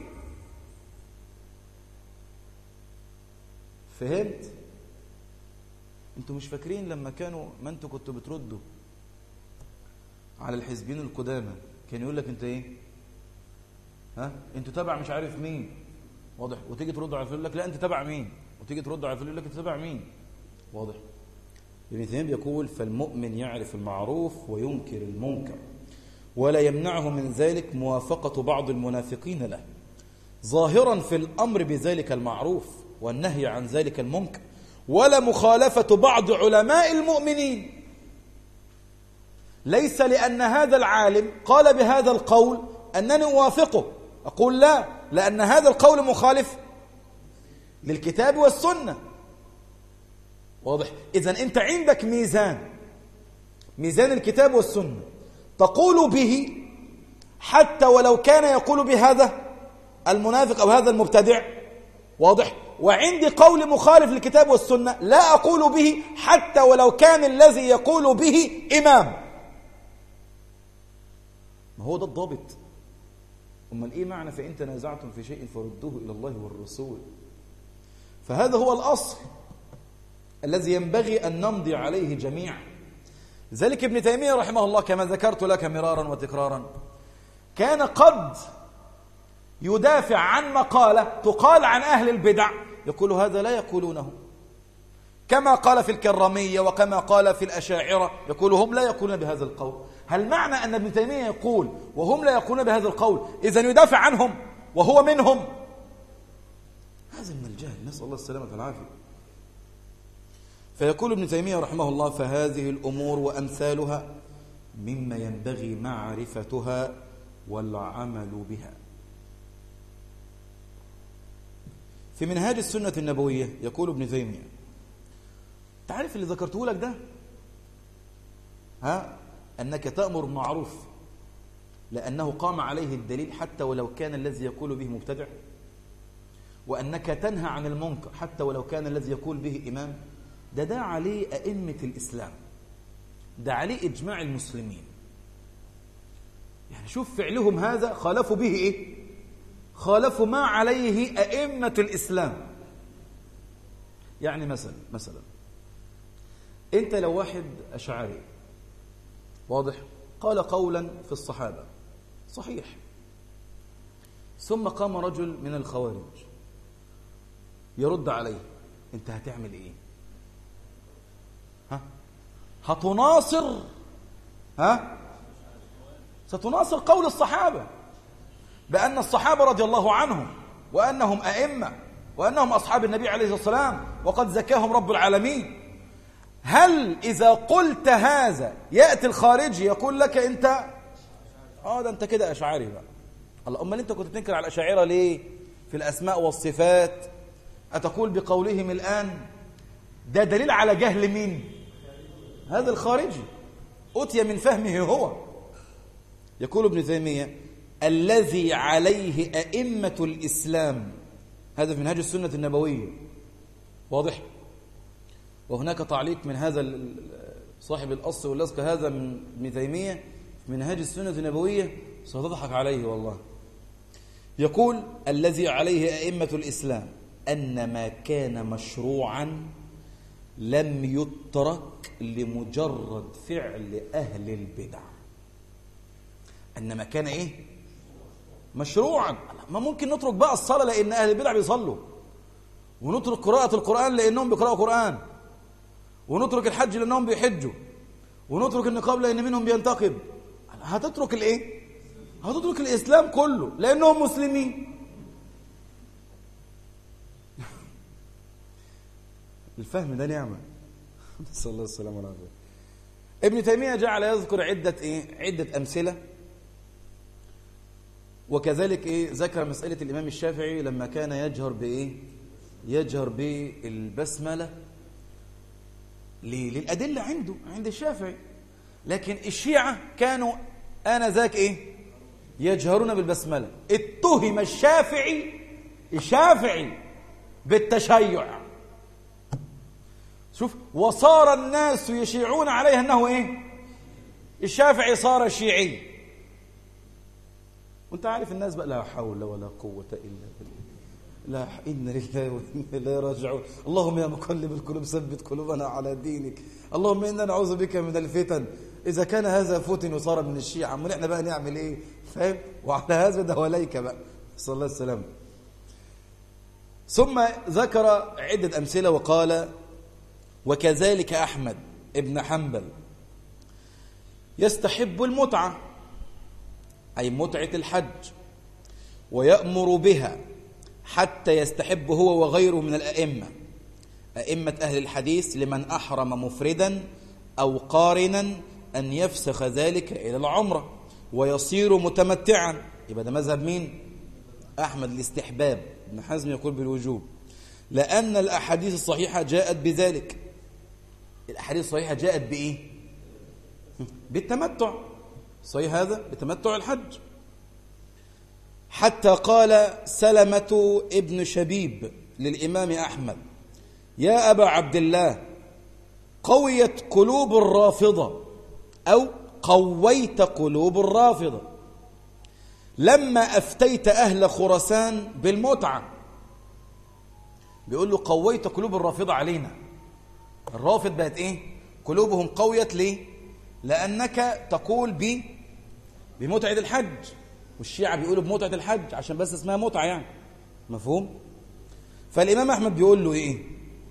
فهمت؟ انتوا مش فاكرين لما كانوا، ما انتوا كنتوا بتردوا على الحزبين القدامى، كان يقول لك انت ايه؟ ها؟ انتوا تبع مش عارف مين، واضح؟ وتيجي ترد على يقول لك لا انت تبع مين، وتيجي ترد على يقول لك انت تبع مين، واضح؟ ابن تيمية يقول: فالمؤمن يعرف المعروف وينكر المنكر ولا يمنعه من ذلك موافقة بعض المنافقين له، ظاهرا في الأمر بذلك المعروف والنهي عن ذلك المنكر، ولا مخالفة بعض علماء المؤمنين، ليس لأن هذا العالم قال بهذا القول أنني أوافقه، أقول لا، لأن هذا القول مخالف للكتاب والسنة. واضح؟ إذن أنت عندك ميزان، ميزان الكتاب والسنة، تقول به حتى ولو كان يقول بهذا المنافق أو هذا المبتدع. واضح؟ وعندي قول مخالف للكتاب والسنة لا أقول به حتى ولو كان الذي يقول به إمام. ما هو ده الضابط. أمال إيه معنى فإن تنازعتم في شيء فردوه إلى الله والرسول؟ فهذا هو الأصل الذي ينبغي أن نمضي عليه جميعا. ذلك ابن تيمية رحمه الله كما ذكرت لك مرارا وتكرارا كان قد يدافع عن مقالة تقال عن أهل البدع، يقول هذا لا يقولونه، كما قال في الكرامية وكما قال في الأشاعرة، يقول هم لا يقولون بهذا القول. هل معنى أن ابن تيمية يقول وهم لا يقولون بهذا القول إذن يدافع عنهم وهو منهم؟ هذا من الجهل، نسأل الله السلامة والعافية. فيقول ابن تيمية رحمه الله فهذه الأمور وأمثالها مما ينبغي معرفتها والعمل بها. في منهاج السنة النبوية يقول ابن تيمية، تعرف اللي ذكرته لك ده، ها أنك تأمر بالمعروف لأنه قام عليه الدليل حتى ولو كان الذي يقول به مبتدع، وأنك تنهى عن المنكر حتى ولو كان الذي يقول به إمام. ده ده عليه أئمة الإسلام، ده عليه إجماع المسلمين. يعني شوف فعلهم هذا خالفوا به إيه؟ خالفوا ما عليه أئمة الإسلام. يعني مثلا مثلا أنت لو واحد أشعري واضح قال قولا في الصحابة صحيح، ثم قام رجل من الخوارج يرد عليه، أنت هتعمل إيه؟ ها؟ هتناصر ها؟ ستناصر قول الصحابة بأن الصحابة رضي الله عنهم وأنهم أئمة وأنهم أصحاب النبي عليه الصلاة والسلام وقد زكاهم رب العالمين. هل إذا قلت هذا يأتي الخارجي يقول لك أنت آه ده أنت كده أشعري بقى؟ الله، أمال أنت كنت تنكر على الأشاعرة ليه في الأسماء والصفات؟ أتقول بقولهم الآن؟ ده دليل على جهل مين؟ هذا الخارجي أتي من فهمه هو. يقول ابن تيمية الذي عليه أئمة الإسلام، هذا في منهاج السنة النبوية. واضح؟ وهناك تعليق من هذا صاحب الأصل واللصق هذا من ابن تيمية في منهاج السنة النبوية، ستضحك عليه والله. يقول الذي عليه أئمة الإسلام أن ما كان مشروعا لم يترك لمجرد فعل أهل البدع. أن ما كان إيه؟ مشروعا. ما ممكن نترك بقى الصلاة لأن أهل البدع بيصلوا، ونترك قراءة القرآن لأنهم بيقرأوا قرآن، ونترك الحج لأنهم بيحجوا، ونترك النقاب لأن منهم بينتقب. هتترك الإيه؟ هتترك الإسلام كله لأنهم مسلمين. الفهم ده نعمة، نسأل الله السلامة والعافية. ابن تيمية جعل يذكر عدة إيه؟ عدة أمثلة، وكذلك إيه؟ ذكر مسألة الإمام الشافعي لما كان يجهر بإيه؟ يجهر بالبسملة للأدلة عنده عند الشافعي. لكن الشيعة كانوا آنذاك إيه؟ يجهرون بالبسملة. اتهم الشافعي الشافعي بالتشيع. شوف، وصار الناس يشيعون عليه أنه إيه؟ الشافعي صار شيعي. وانت عارف الناس بقى لا حول ولا قوة إلا بالله، لا إن لله وإنا إليه راجعون. اللهم يا مقلب القلوب ثبت قلوبنا على دينك، اللهم إنا نعوذ بك من الفتن. إذا كان هذا فتن وصار من الشيعة، أمال إحنا بقى نعمل إيه؟ فاهم؟ وعلى هذا دواليك بقى، صلى الله عليه وسلم. ثم ذكر عدة أمثلة وقال وكذلك أحمد ابن حنبل يستحب المتعة، أي متعة الحج، ويأمر بها حتى يستحب هو وغيره من الأئمة أئمة أهل الحديث لمن أحرم مفردا أو قارنا أن يفسخ ذلك إلى العمرة ويصير متمتعا. يبقى ده مذهب مين؟ أحمد الاستحباب، ابن حزم يقول بالوجوب، لأن الأحاديث الصحيحة جاءت بذلك. الأحاديث الصحيحة جاءت بإيه؟ بالتمتع. صحيح هذا بتمتع الحج. حتى قال سلمة ابن شبيب للإمام أحمد: يا أبا عبد الله، قويت قلوب الرافضة أو قويت قلوب الرافضة لما أفتيت أهل خراسان بالمتعة. بيقول له قويت قلوب الرافضة علينا. الرافض بقت إيه؟ قلوبهم قويت. ليه؟ لأنك تقول ب بمتعة الحج، والشيعة بيقولوا بمتعة الحج عشان بس اسمها متعة يعني. مفهوم؟ فالإمام أحمد بيقول له إيه؟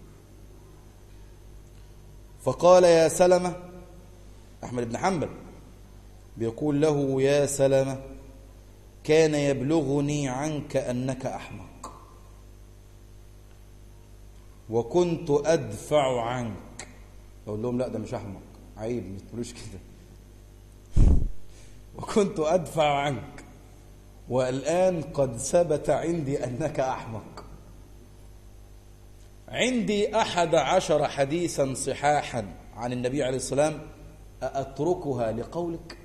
فقال يا سلمة، أحمد بن حنبل بيقول له: يا سلمة، كان يبلغني عنك أنك أحمق، وكنت أدفع عنك. أقول لهم: لا، ده مش أحمق، عيب، ما تقولوش كده. وكنت أدفع عنك، والآن قد ثبت عندي أنك أحمق. عندي أحد عشر حديثا صحاحا عن النبي عليه السلام، أتركها لقولك؟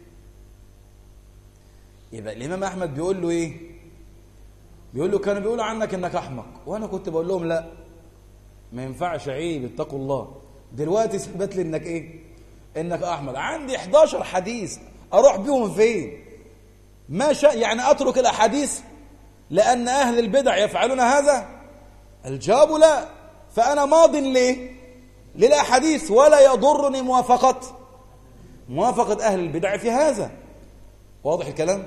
يبقى الإمام أحمد بيقول له إيه؟ بيقول له كانوا بيقولوا عنك إنك أحمق، وأنا كنت بقول لهم لا، ما ينفعش، عيب، اتقوا الله. دلوقتي ثبت لي إنك إيه؟ إنك أحمق. عندي إحدى عشر حديث، أروح بيهم فين؟ ما شاء يعني أترك الأحاديث لأن أهل البدع يفعلون هذا؟ الجواب لا. فأنا ماض ليه؟ للأحاديث، ولا يضرني موافقة موافقة أهل البدع في هذا. واضح الكلام؟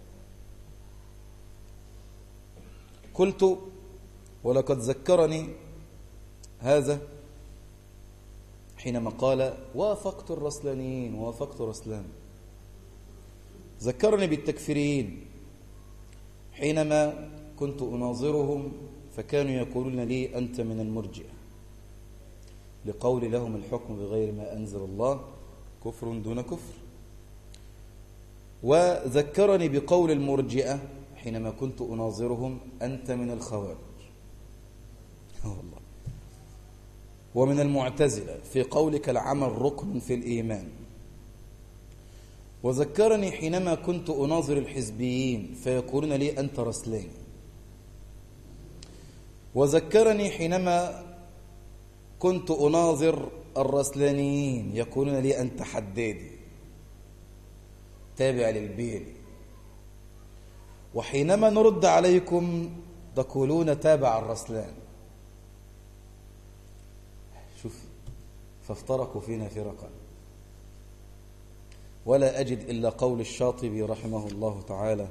قلت: ولقد ذكرني هذا حينما قال: وافقت الرسلانيين، وافقت رسلان. ذكرني بالتكفيريين حينما كنت أناظرهم فكانوا يقولون لي: أنت من المرجئة، لقول لهم الحكم بغير ما أنزل الله كفر دون كفر. وذكرني بقول المرجئة حينما كنت أناظرهم: أنت من الخوارج. والله. ومن المعتزلة في قولك العمل ركن في الإيمان. وذكرني حينما كنت أناظر الحزبيين فيقولون لي: أنت رسلاني. وذكرني حينما كنت أناظر الرسلانيين يقولون لي: أنت حدادي تابع للبيري. وحينما نرد عليكم تقولون تابع الرسلان. شوف، فافترقوا فينا فرقا. ولا أجد إلا قول الشاطبي رحمه الله تعالى: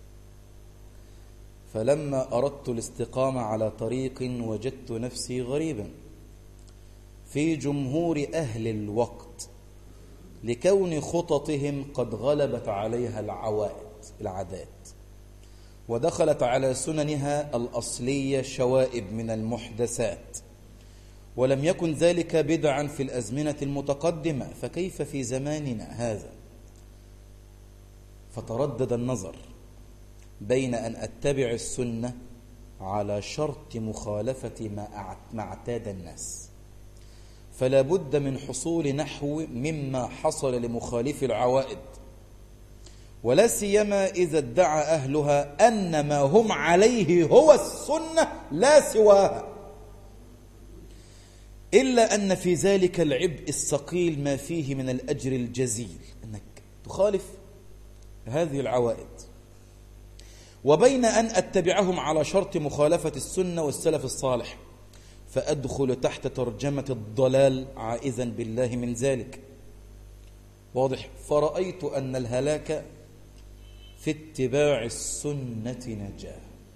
فلما أردت الاستقامة على طريق وجدت نفسي غريبا في جمهور أهل الوقت، لكون خططهم قد غلبت عليها العوائد العادات، ودخلت على سننها الأصلية شوائب من المحدثات، ولم يكن ذلك بدعا في الأزمنة المتقدمة، فكيف في زماننا هذا؟ فتردد النظر بين أن أتبع السنة على شرط مخالفة ما اعتاد الناس، فلا بد من حصول نحو مما حصل لمخالف العوائد، ولا سيما إذا ادعى أهلها أن ما هم عليه هو السنة لا سواها، إلا أن في ذلك العبء الثقيل ما فيه من الأجر الجزيل أنك تخالف هذه العوائد، وبين أن أتبعهم على شرط مخالفة السنة والسلف الصالح فأدخل تحت ترجمة الضلال عائذا بالله من ذلك. واضح؟ فرأيت أن الهلاك في اتباع السنة نجاة،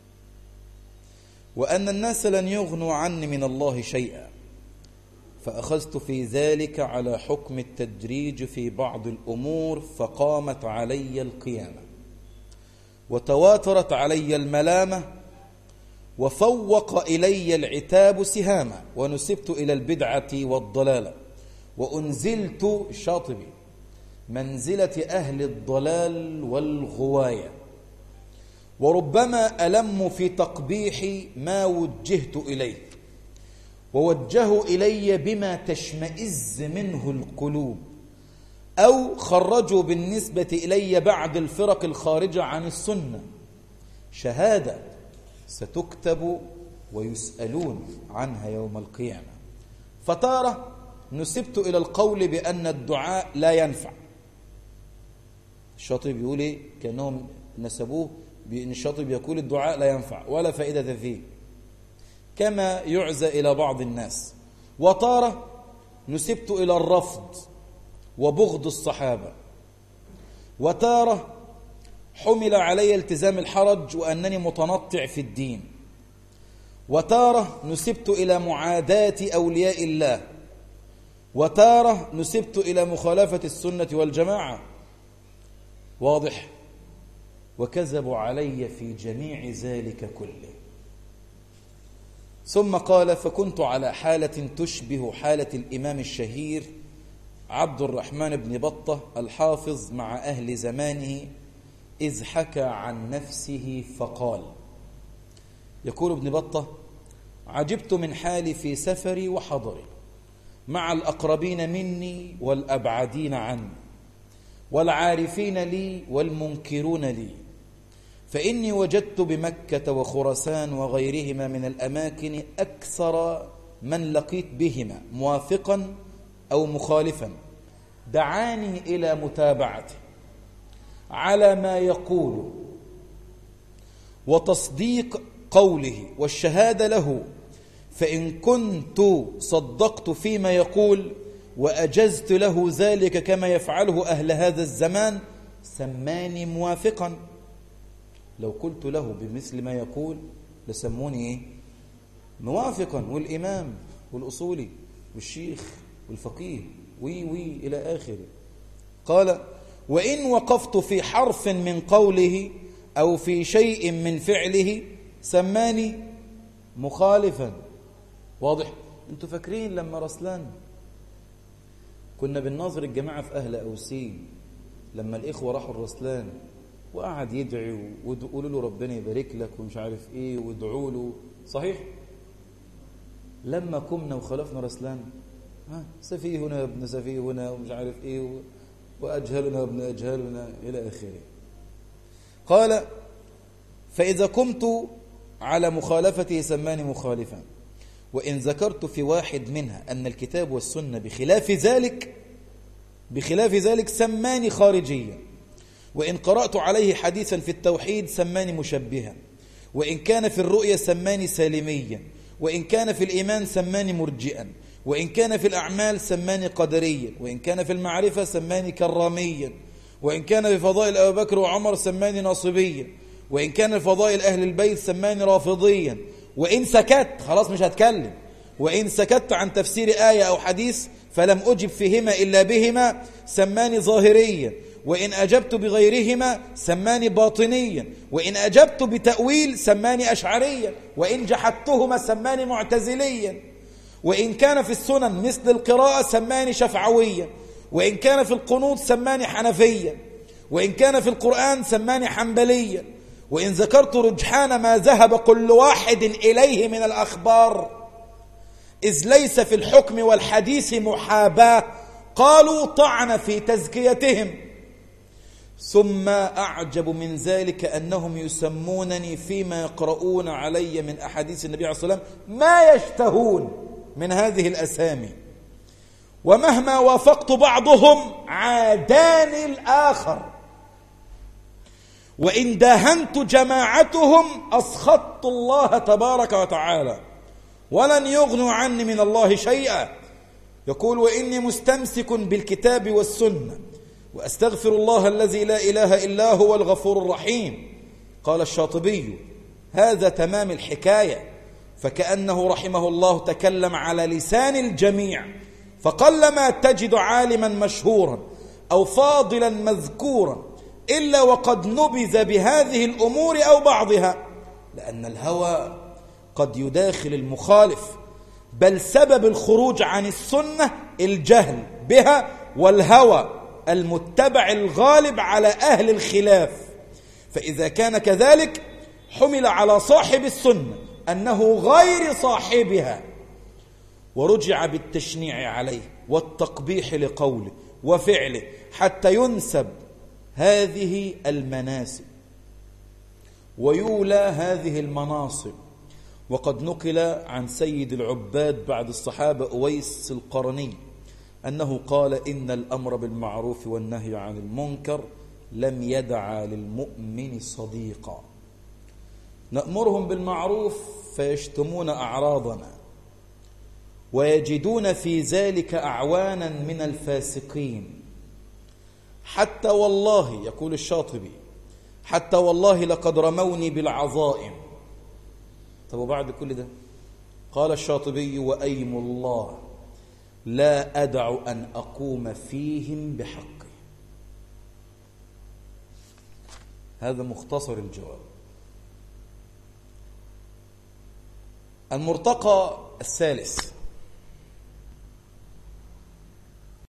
وأن الناس لن يغنوا عني من الله شيئا، فأخذت في ذلك على حكم التدريج في بعض الأمور، فقامت علي القيامة وتواترت علي الملامة وفوق إلي العتاب سهاما، ونسبت إلى البدعة والضلالة، وأنزلت الشاطبي منزلة أهل الضلال والغواية، وربما ألم في تقبيح ما وجهت إليه، ووجهوا إلي بما تشمئز منه القلوب، أو خرجوا بالنسبة إلي بعض الفرق الخارجة عن السنة شهادة ستكتب ويسألون عنها يوم القيامة. فتارة نسبت إلى القول بأن الدعاء لا ينفع. الشاطبي بيقول إيه؟ كأنهم نسبوه بأن الشاطبي يقول الدعاء لا ينفع ولا فائدة فيه، كما يعزى إلى بعض الناس. وتارة نسبت إلى الرفض وبغض الصحابة. وتارة حمل علي التزام الحرج وأنني متنطع في الدين. وتارة نسبت إلى معاداة أولياء الله. وتارة نسبت إلى مخالفة السنة والجماعة. واضح؟ وكذبوا علي في جميع ذلك كله. ثم قال: فكنت على حالة تشبه حالة الإمام الشهير عبد الرحمن بن بطة الحافظ مع أهل زمانه، إذ حكى عن نفسه فقال، يقول ابن بطة: عجبت من حالي في سفري وحضري مع الأقربين مني والأبعدين عني والعارفين لي والمنكرون لي، فإني وجدت بمكة وخراسان وغيرهما من الأماكن أكثر من لقيت بهما موافقا أو مخالفا دعاني إلى متابعته على ما يقول وتصديق قوله والشهادة له، فإن كنت صدقت فيما يقول وأجزت له ذلك كما يفعله أهل هذا الزمان سماني موافقا. لو قلت له بمثل ما يقول لسموني إيه؟ موافقا، والإمام والأصولي والشيخ والفقيه وي وي إلى آخره. قال: وإن وقفت في حرف من قوله أو في شيء من فعله سماني مخالفا. واضح؟ انتوا فاكرين لما رسلان كنا بالناظر الجماعة في أهل أوسين لما الإخوة راحوا الرسلان وقعد يدعي ويقولوا له ربنا يبارك لك ومش عارف إيه وادعوا له، صحيح؟ لما قمنا وخلفنا رسلان، ها سفيهنا ابن سفيهنا ومش عارف إيه وأجهلنا ابن أجهلنا إلى آخره. قال: فإذا قمت على مخالفته سماني مخالفا، وإن ذكرت في واحد منها أن الكتاب والسنة بخلاف ذلك بخلاف ذلك سماني خارجيا، وإن قرأت عليه حديثا في التوحيد سماني مشبها، وإن كان في الرؤيا سماني سالميا، وإن كان في الإيمان سماني مرجئا، وإن كان في الأعمال سماني قدريا، وإن كان في المعرفة سماني كراميا، وإن كان في فضائل أبي بكر وعمر سماني ناصبيا، وإن كان في فضائل أهل البيت سماني رافضيا، وإن سكت خلاص مش هتكلم، وإن سكت عن تفسير آية أو حديث فلم أجب فيهما إلا بهما سماني ظاهريا، وإن أجبت بغيرهما سماني باطنيا، وإن أجبت بتأويل سماني أشعريا، وإن جحدتهما سماني معتزليا، وإن كان في السنن مثل القراءة سماني شفعويا، وإن كان في القنوت سماني حنفيا، وإن كان في القرآن سماني حنبليا، وإن ذكرت رجحان ما ذهب كل واحد إليه من الأخبار إذ ليس في الحكم والحديث محاباة قالوا طعن في تزكيتهم. ثم أعجب من ذلك أنهم يسمونني فيما يقرؤون علي من أحاديث النبي عليه الصلاة والسلام ما يشتهون من هذه الأسامي، ومهما وافقت بعضهم عاداني الآخر، وإن داهنت جماعتهم أسخطت الله تبارك وتعالى ولن يغنوا عني من الله شيئا. يقول: وإني مستمسك بالكتاب والسنة وأستغفر الله الذي لا إله إلا هو الغفور الرحيم. قال الشاطبي: هذا تمام الحكاية، فكأنه رحمه الله تكلم على لسان الجميع، فقلما تجد عالما مشهورا أو فاضلا مذكورا إلا وقد نبذ بهذه الأمور أو بعضها، لأن الهوى قد يداخل المخالف، بل سبب الخروج عن السنة الجهل بها والهوى المتبع الغالب على أهل الخلاف، فإذا كان كذلك حمل على صاحب السنة أنه غير صاحبها، ورجع بالتشنيع عليه والتقبيح لقوله وفعله حتى ينسب هذه المناسب ويولى هذه المناصب. وقد نقل عن سيد العباد بعد الصحابة أويس القرني أنه قال: إن الأمر بالمعروف والنهي عن المنكر لم يدع للمؤمن صديقا. نأمرهم بالمعروف فيشتمون أعراضنا ويجدون في ذلك أعوانا من الفاسقين، حتى والله، يقول الشاطبي، حتى والله لقد رموني بالعظائم. طب وبعد كل ده قال الشاطبي: وأيم الله لا أدع أن أقوم فيهم بحقي. هذا مختصر الجواب. المرتقى الثالث: